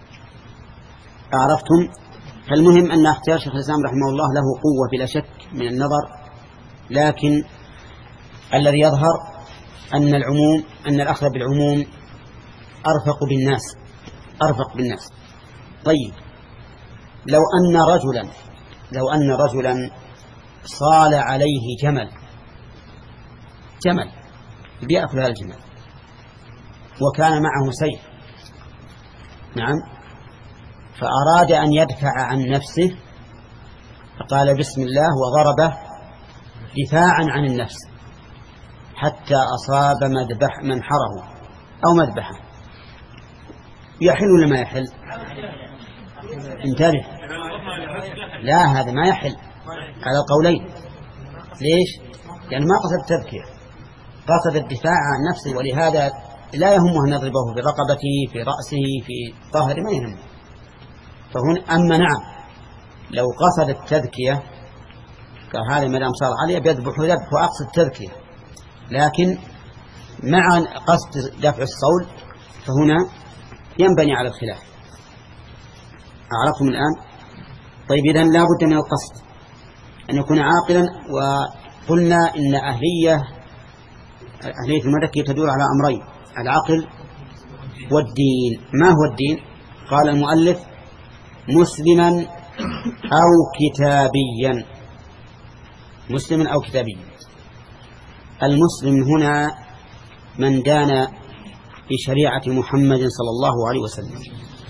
أعرفتم؟ فالمهم أن اختيار شيخ الإسلام رحمه الله له قوة بلا شك من النظر، لكن الذي يظهر أن العموم أن الأخذ بالعموم أرفق بالناس أرفق بالناس. طيب، لو أن رجلا لو أن رجلا صال عليه جمل جمل بيأكل هذا الجمل وكان معه سيف، نعم، فأراد أن يدفع عن نفسه فقال بسم الله وضربه دفاعا عن النفس حتى أصاب مذبح منحره أو مذبحه، يحل ولا ما يحل؟ انتبه، لا هذا ما يحل على القولين. ليش؟ لأنه ما قصد التذكية، قصد الدفاع عن نفسه، ولهذا لا يهمه أن يضربه في رقبته في رأسه في ظهره، ما يهمه. فهنا أما نعم لو قصد التذكية قال هذا ما دام صار عليه بيذبح ذبح وأقصد التذكية، لكن مع قصد دفع الصول فهنا ينبني على الخلاف. أعرفهم الآن؟ طيب، إذن لا بد من القصد أن يكون عاقلا. وقلنا إن أهلية أهلية المذكي تدور على أمرين: العقل والدين. ما هو الدين؟ قال المؤلف: مسلما أو كتابيا. مسلما أو كتابيا. المسلم هنا من دان بشريعة محمد صلى الله عليه وسلم،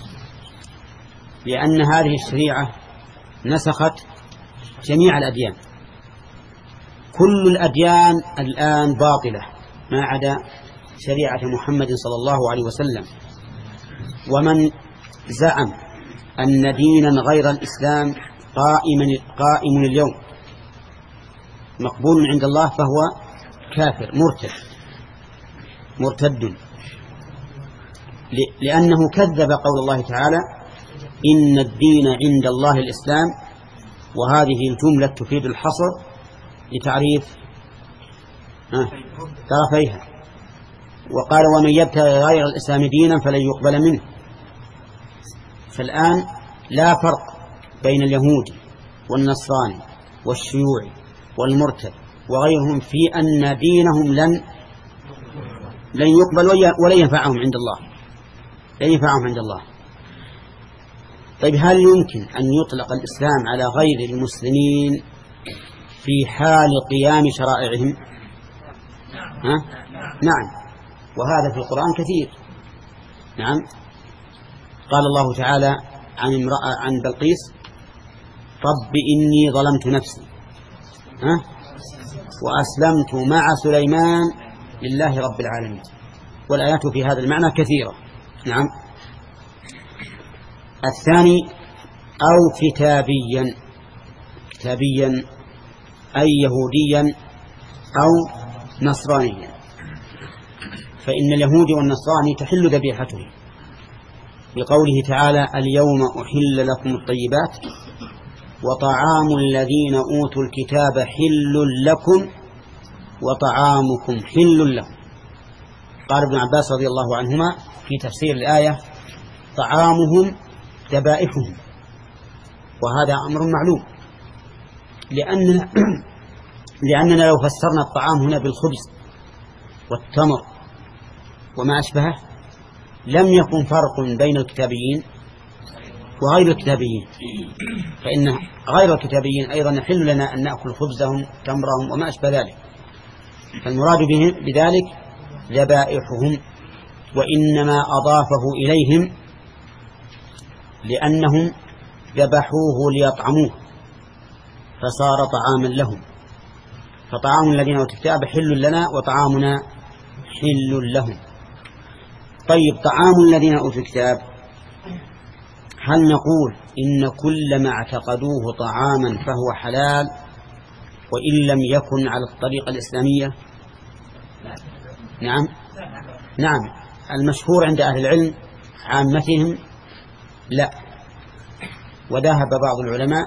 لأن هذه الشريعة نسخت جميع الأديان. كل الأديان الآن باطلة ما عدا شريعة محمد صلى الله عليه وسلم. ومن زعم أن دينا غير الإسلام قائم قائم اليوم مقبول عند الله فهو كافر مرتد مرتد لأنه كذب قول الله تعالى: إن الدين عند الله الإسلام، وهذه الجملة تفيد الحصر لتعريف طرفيها. وقال: ومن يبتغي غير الإسلام دينا فلن يقبل منه. فالآن لا فرق بين اليهودي والنصراني والشيوعي والمرتد وغيرهم في أن دينهم لن لن يقبل ولا ينفعهم عند الله لن ينفعهم عند الله. طيب، هل يمكن أن يطلق الإسلام على غير المسلمين في حال قيام شرائعهم؟ ها؟ نعم، وهذا في القرآن كثير. نعم، قال الله تعالى عن امرأة عن بلقيس: رب إني ظلمت نفسي ها؟ وأسلمت مع سليمان لله رب العالمين. والآيات في هذا المعنى كثيرة. نعم. الثاني: أو كتابيا. كتابيا أي يهوديا أو نصرانيا، فإن اليهودي والنصراني تحل ذبيحته بقوله تعالى: اليوم أحل لكم الطيبات وطعام الذين أوتوا الكتاب حل لكم وطعامكم حل لهم. قال ابن عباس رضي الله عنهما في تفسير الآية: طعامهم ذبائحهم، وهذا أمر معلوم، لأننا, لأننا لو فسرنا الطعام هنا بالخبز والتمر وما أشبهه لم يكن فرق بين الكتابيين وغير الكتابيين، فإن غير الكتابيين أيضا يحل لنا أن نأكل خبزهم تمرهم وما أشبه ذلك. فالمراد بهم بذلك ذبائحهم، وإنما أضافه إليهم لأنهم ذبحوه ليطعموه فصار طعاما لهم. فطعام الذين أوتوا الكتاب حل لنا وطعامنا حل لهم. طيب، طعام الذين أوتوا الكتاب هل نقول إن كل ما اعتقدوه طعاما فهو حلال وإن لم يكن على الطريقة الإسلامية؟ نعم نعم المشهور عند أهل العلم عامتهم لا، وذهب بعض العلماء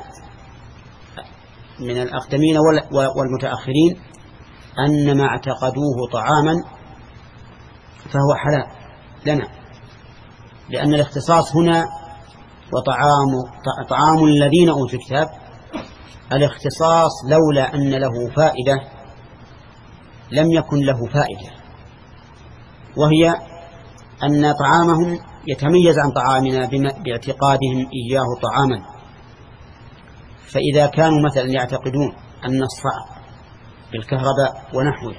من الأقدمين والمتأخرين أن ما اعتقدوه طعاما فهو حلال لنا، لأن الاختصاص هنا وطعام طعام الذين أوتوا الكتاب الاختصاص لولا أن له فائدة لم يكن له فائدة، وهي أن طعامهم يتميز عن طعامنا باعتقادهم إياه طعاما. فإذا كانوا مثلا يعتقدون أن الصعق بالكهرباء ونحوه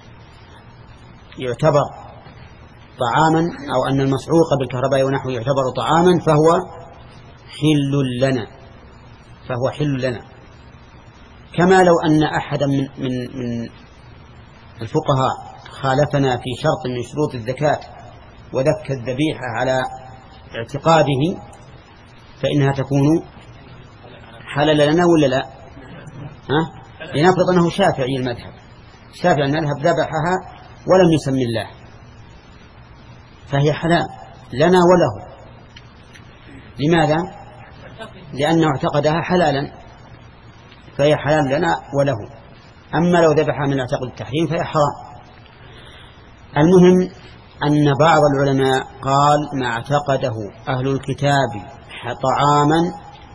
يعتبر طعاما، أو أن المصعوق بالكهرباء ونحوه يعتبر طعاما، فهو حل لنا فهو حل لنا كما لو أن أحدا من, من, من الفقهاء خالفنا في شرط من شروط الزكاة وذك الذبيحة على اعتقاده فإنها تكون حلال لنا ولا لا؟ ها؟ لنفرض أنه شافعي المذهب شافعي المذهب ذبحها ولم يسمي الله، فهي حلال لنا وله. لماذا؟ لأنه اعتقدها حلالا فهي حلال لنا وله. أما لو ذبحها من اعتقد التحريم فهي حرام. المهم أن بعض العلماء قال ما اعتقده أهل الكتاب طعاما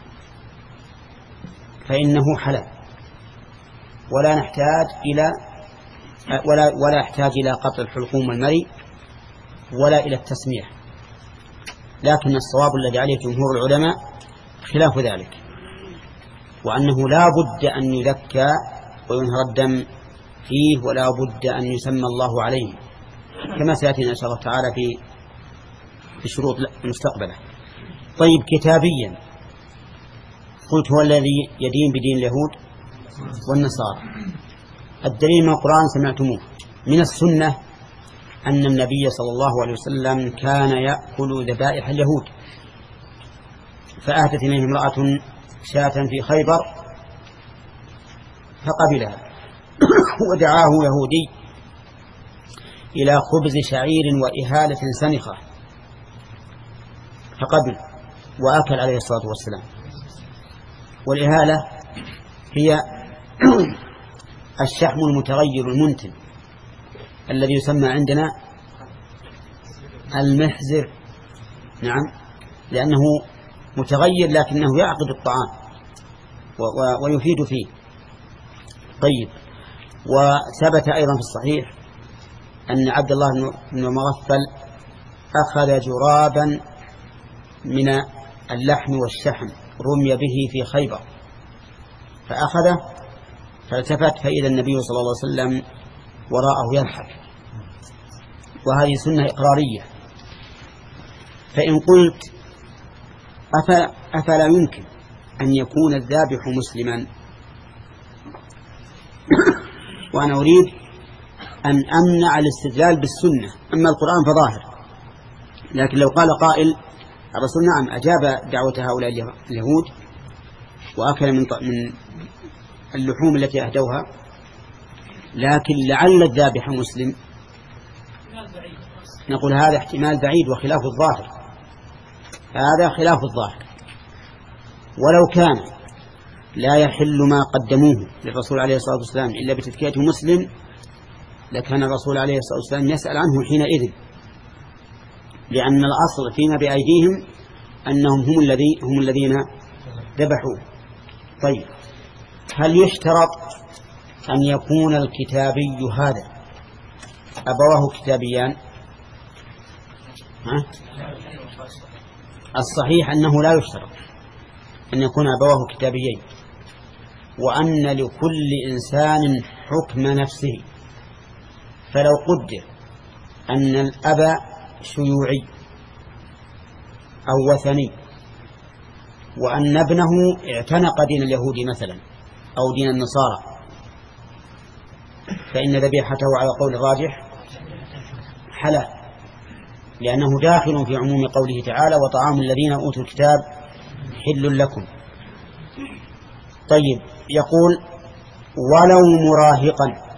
فإنه حلال، ولا نحتاج إلى ولا ولا يحتاج إلى قطع الحلقوم والمري ولا إلى التسمية. لكن الصواب الذي عليه جمهور العلماء خلاف ذلك، وأنه لا بد أن يذكى وينهر الدم فيه ولا بد أن يسمى الله عليه، كما سيأتينا إن شاء الله تعالى في في شروط المستقبلة. طيب، كتابيا قلت هو الذي يدين بدين اليهود والنصارى. الدليل من القرآن سمعتموه. من السنة أن النبي صلى الله عليه وسلم كان يأكل ذبائح اليهود، فأهدت إليه امرأة شاة في خيبر فقبلها ودعاه يهودي إلى خبز شعير وإهالة سنخة فقبل وأكل عليه الصلاة والسلام. والإهالة هي الشحم المتغير المنتن الذي يسمى عندنا المحزر. نعم، لأنه متغير لكنه يعقد الطعام ويفيد فيه. طيب، وثبت أيضا في الصحيح أن عبد الله بن مغفل أخذ جرابا من اللحم والشحم رمي به في خيبر فأخذه فالتفت فإذا النبي صلى الله عليه وسلم وراءه يضحك، وهذه سنة إقرارية. فإن قلت أفلا يمكن أن يكون الذابح مسلما، وأنا أريد أن أمنع الاستدلال بالسنة، أما القرآن فظاهر. لكن لو قال قائل الرسول نعم أجاب دعوة هؤلاء اليهود وأكل من من اللحوم التي أهدوها، لكن لعل الذابح مسلم، نقول هذا احتمال بعيد وخلاف الظاهر، هذا خلاف الظاهر. ولو كان لا يحل ما قدموه للرسول عليه الصلاة والسلام إلا بتذكيته مسلم لكان الرسول عليه الصلاة والسلام يسأل عنه حينئذ، لأن الأصل فيما بأيديهم أنهم هم الذين هم الذين ذبحوه. طيب هل يشترط أن يكون الكتابي هذا أبواه كتابيان؟ ها؟ الصحيح أنه لا يشترط أن يكون أبواه كتابيين، وأن لكل إنسان حكم نفسه. فلو قدر أن الأب شيوعي أو وثني، وأن ابنه اعتنق دين اليهود مثلا أو دين النصارى، فإن ذبيحته على قول الراجح حلال، لأنه داخل في عموم قوله تعالى وطعام الذين أوتوا الكتاب حل لكم. طيب يقول ولو مراهقا.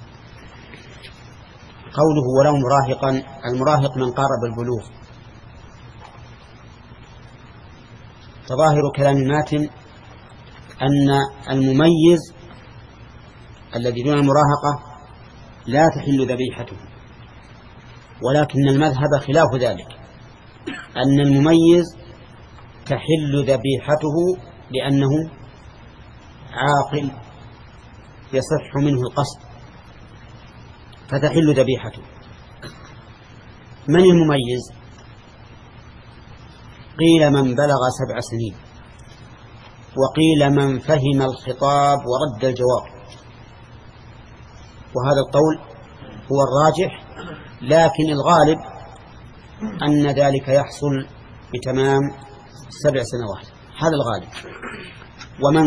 قوله ولو مراهقا، المراهق من قارب البلوغ. فظاهر كلام ماتن أن المميز الذي دون المراهقة لا تحل ذبيحته، ولكن المذهب خلاف ذلك، أن المميز تحل ذبيحته لأنه عاقل يصح منه القصد فتحل ذبيحته. من المميز؟ قيل من بلغ سبع سنين، وقيل من فهم الخطاب ورد الجواب، وهذا القول هو الراجح، لكن الغالب أن ذلك يحصل بتمام سبع سنوات، هذا الغالب. ومن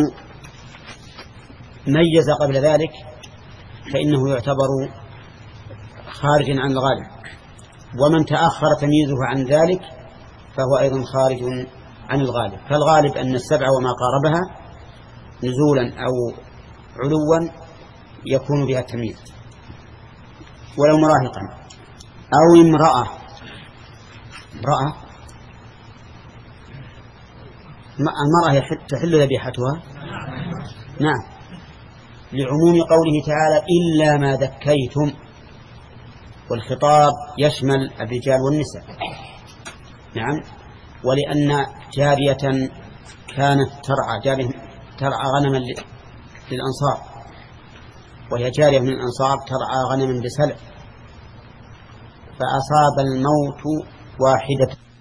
ميز قبل ذلك فإنه يعتبر خارج عن الغالب، ومن تأخر تمييزه عن ذلك فهو أيضا خارج عن الغالب. فالغالب أن السبع وما قاربها نزولا أو علوا يكون بها التمييز. ولو مراهقا أو امرأة. امرأة المرأة تحل ذبيحتها؟ نعم، لعموم قوله تعالى إلا ما ذكيتم، والخطاب يشمل الرجال والنساء. نعم، ولأن جارية كانت ترعى جارية ترعى غنما للأنصار، وهي جارية من الأنصار ترعى غنما بسلع، فأصاب الموت واحدة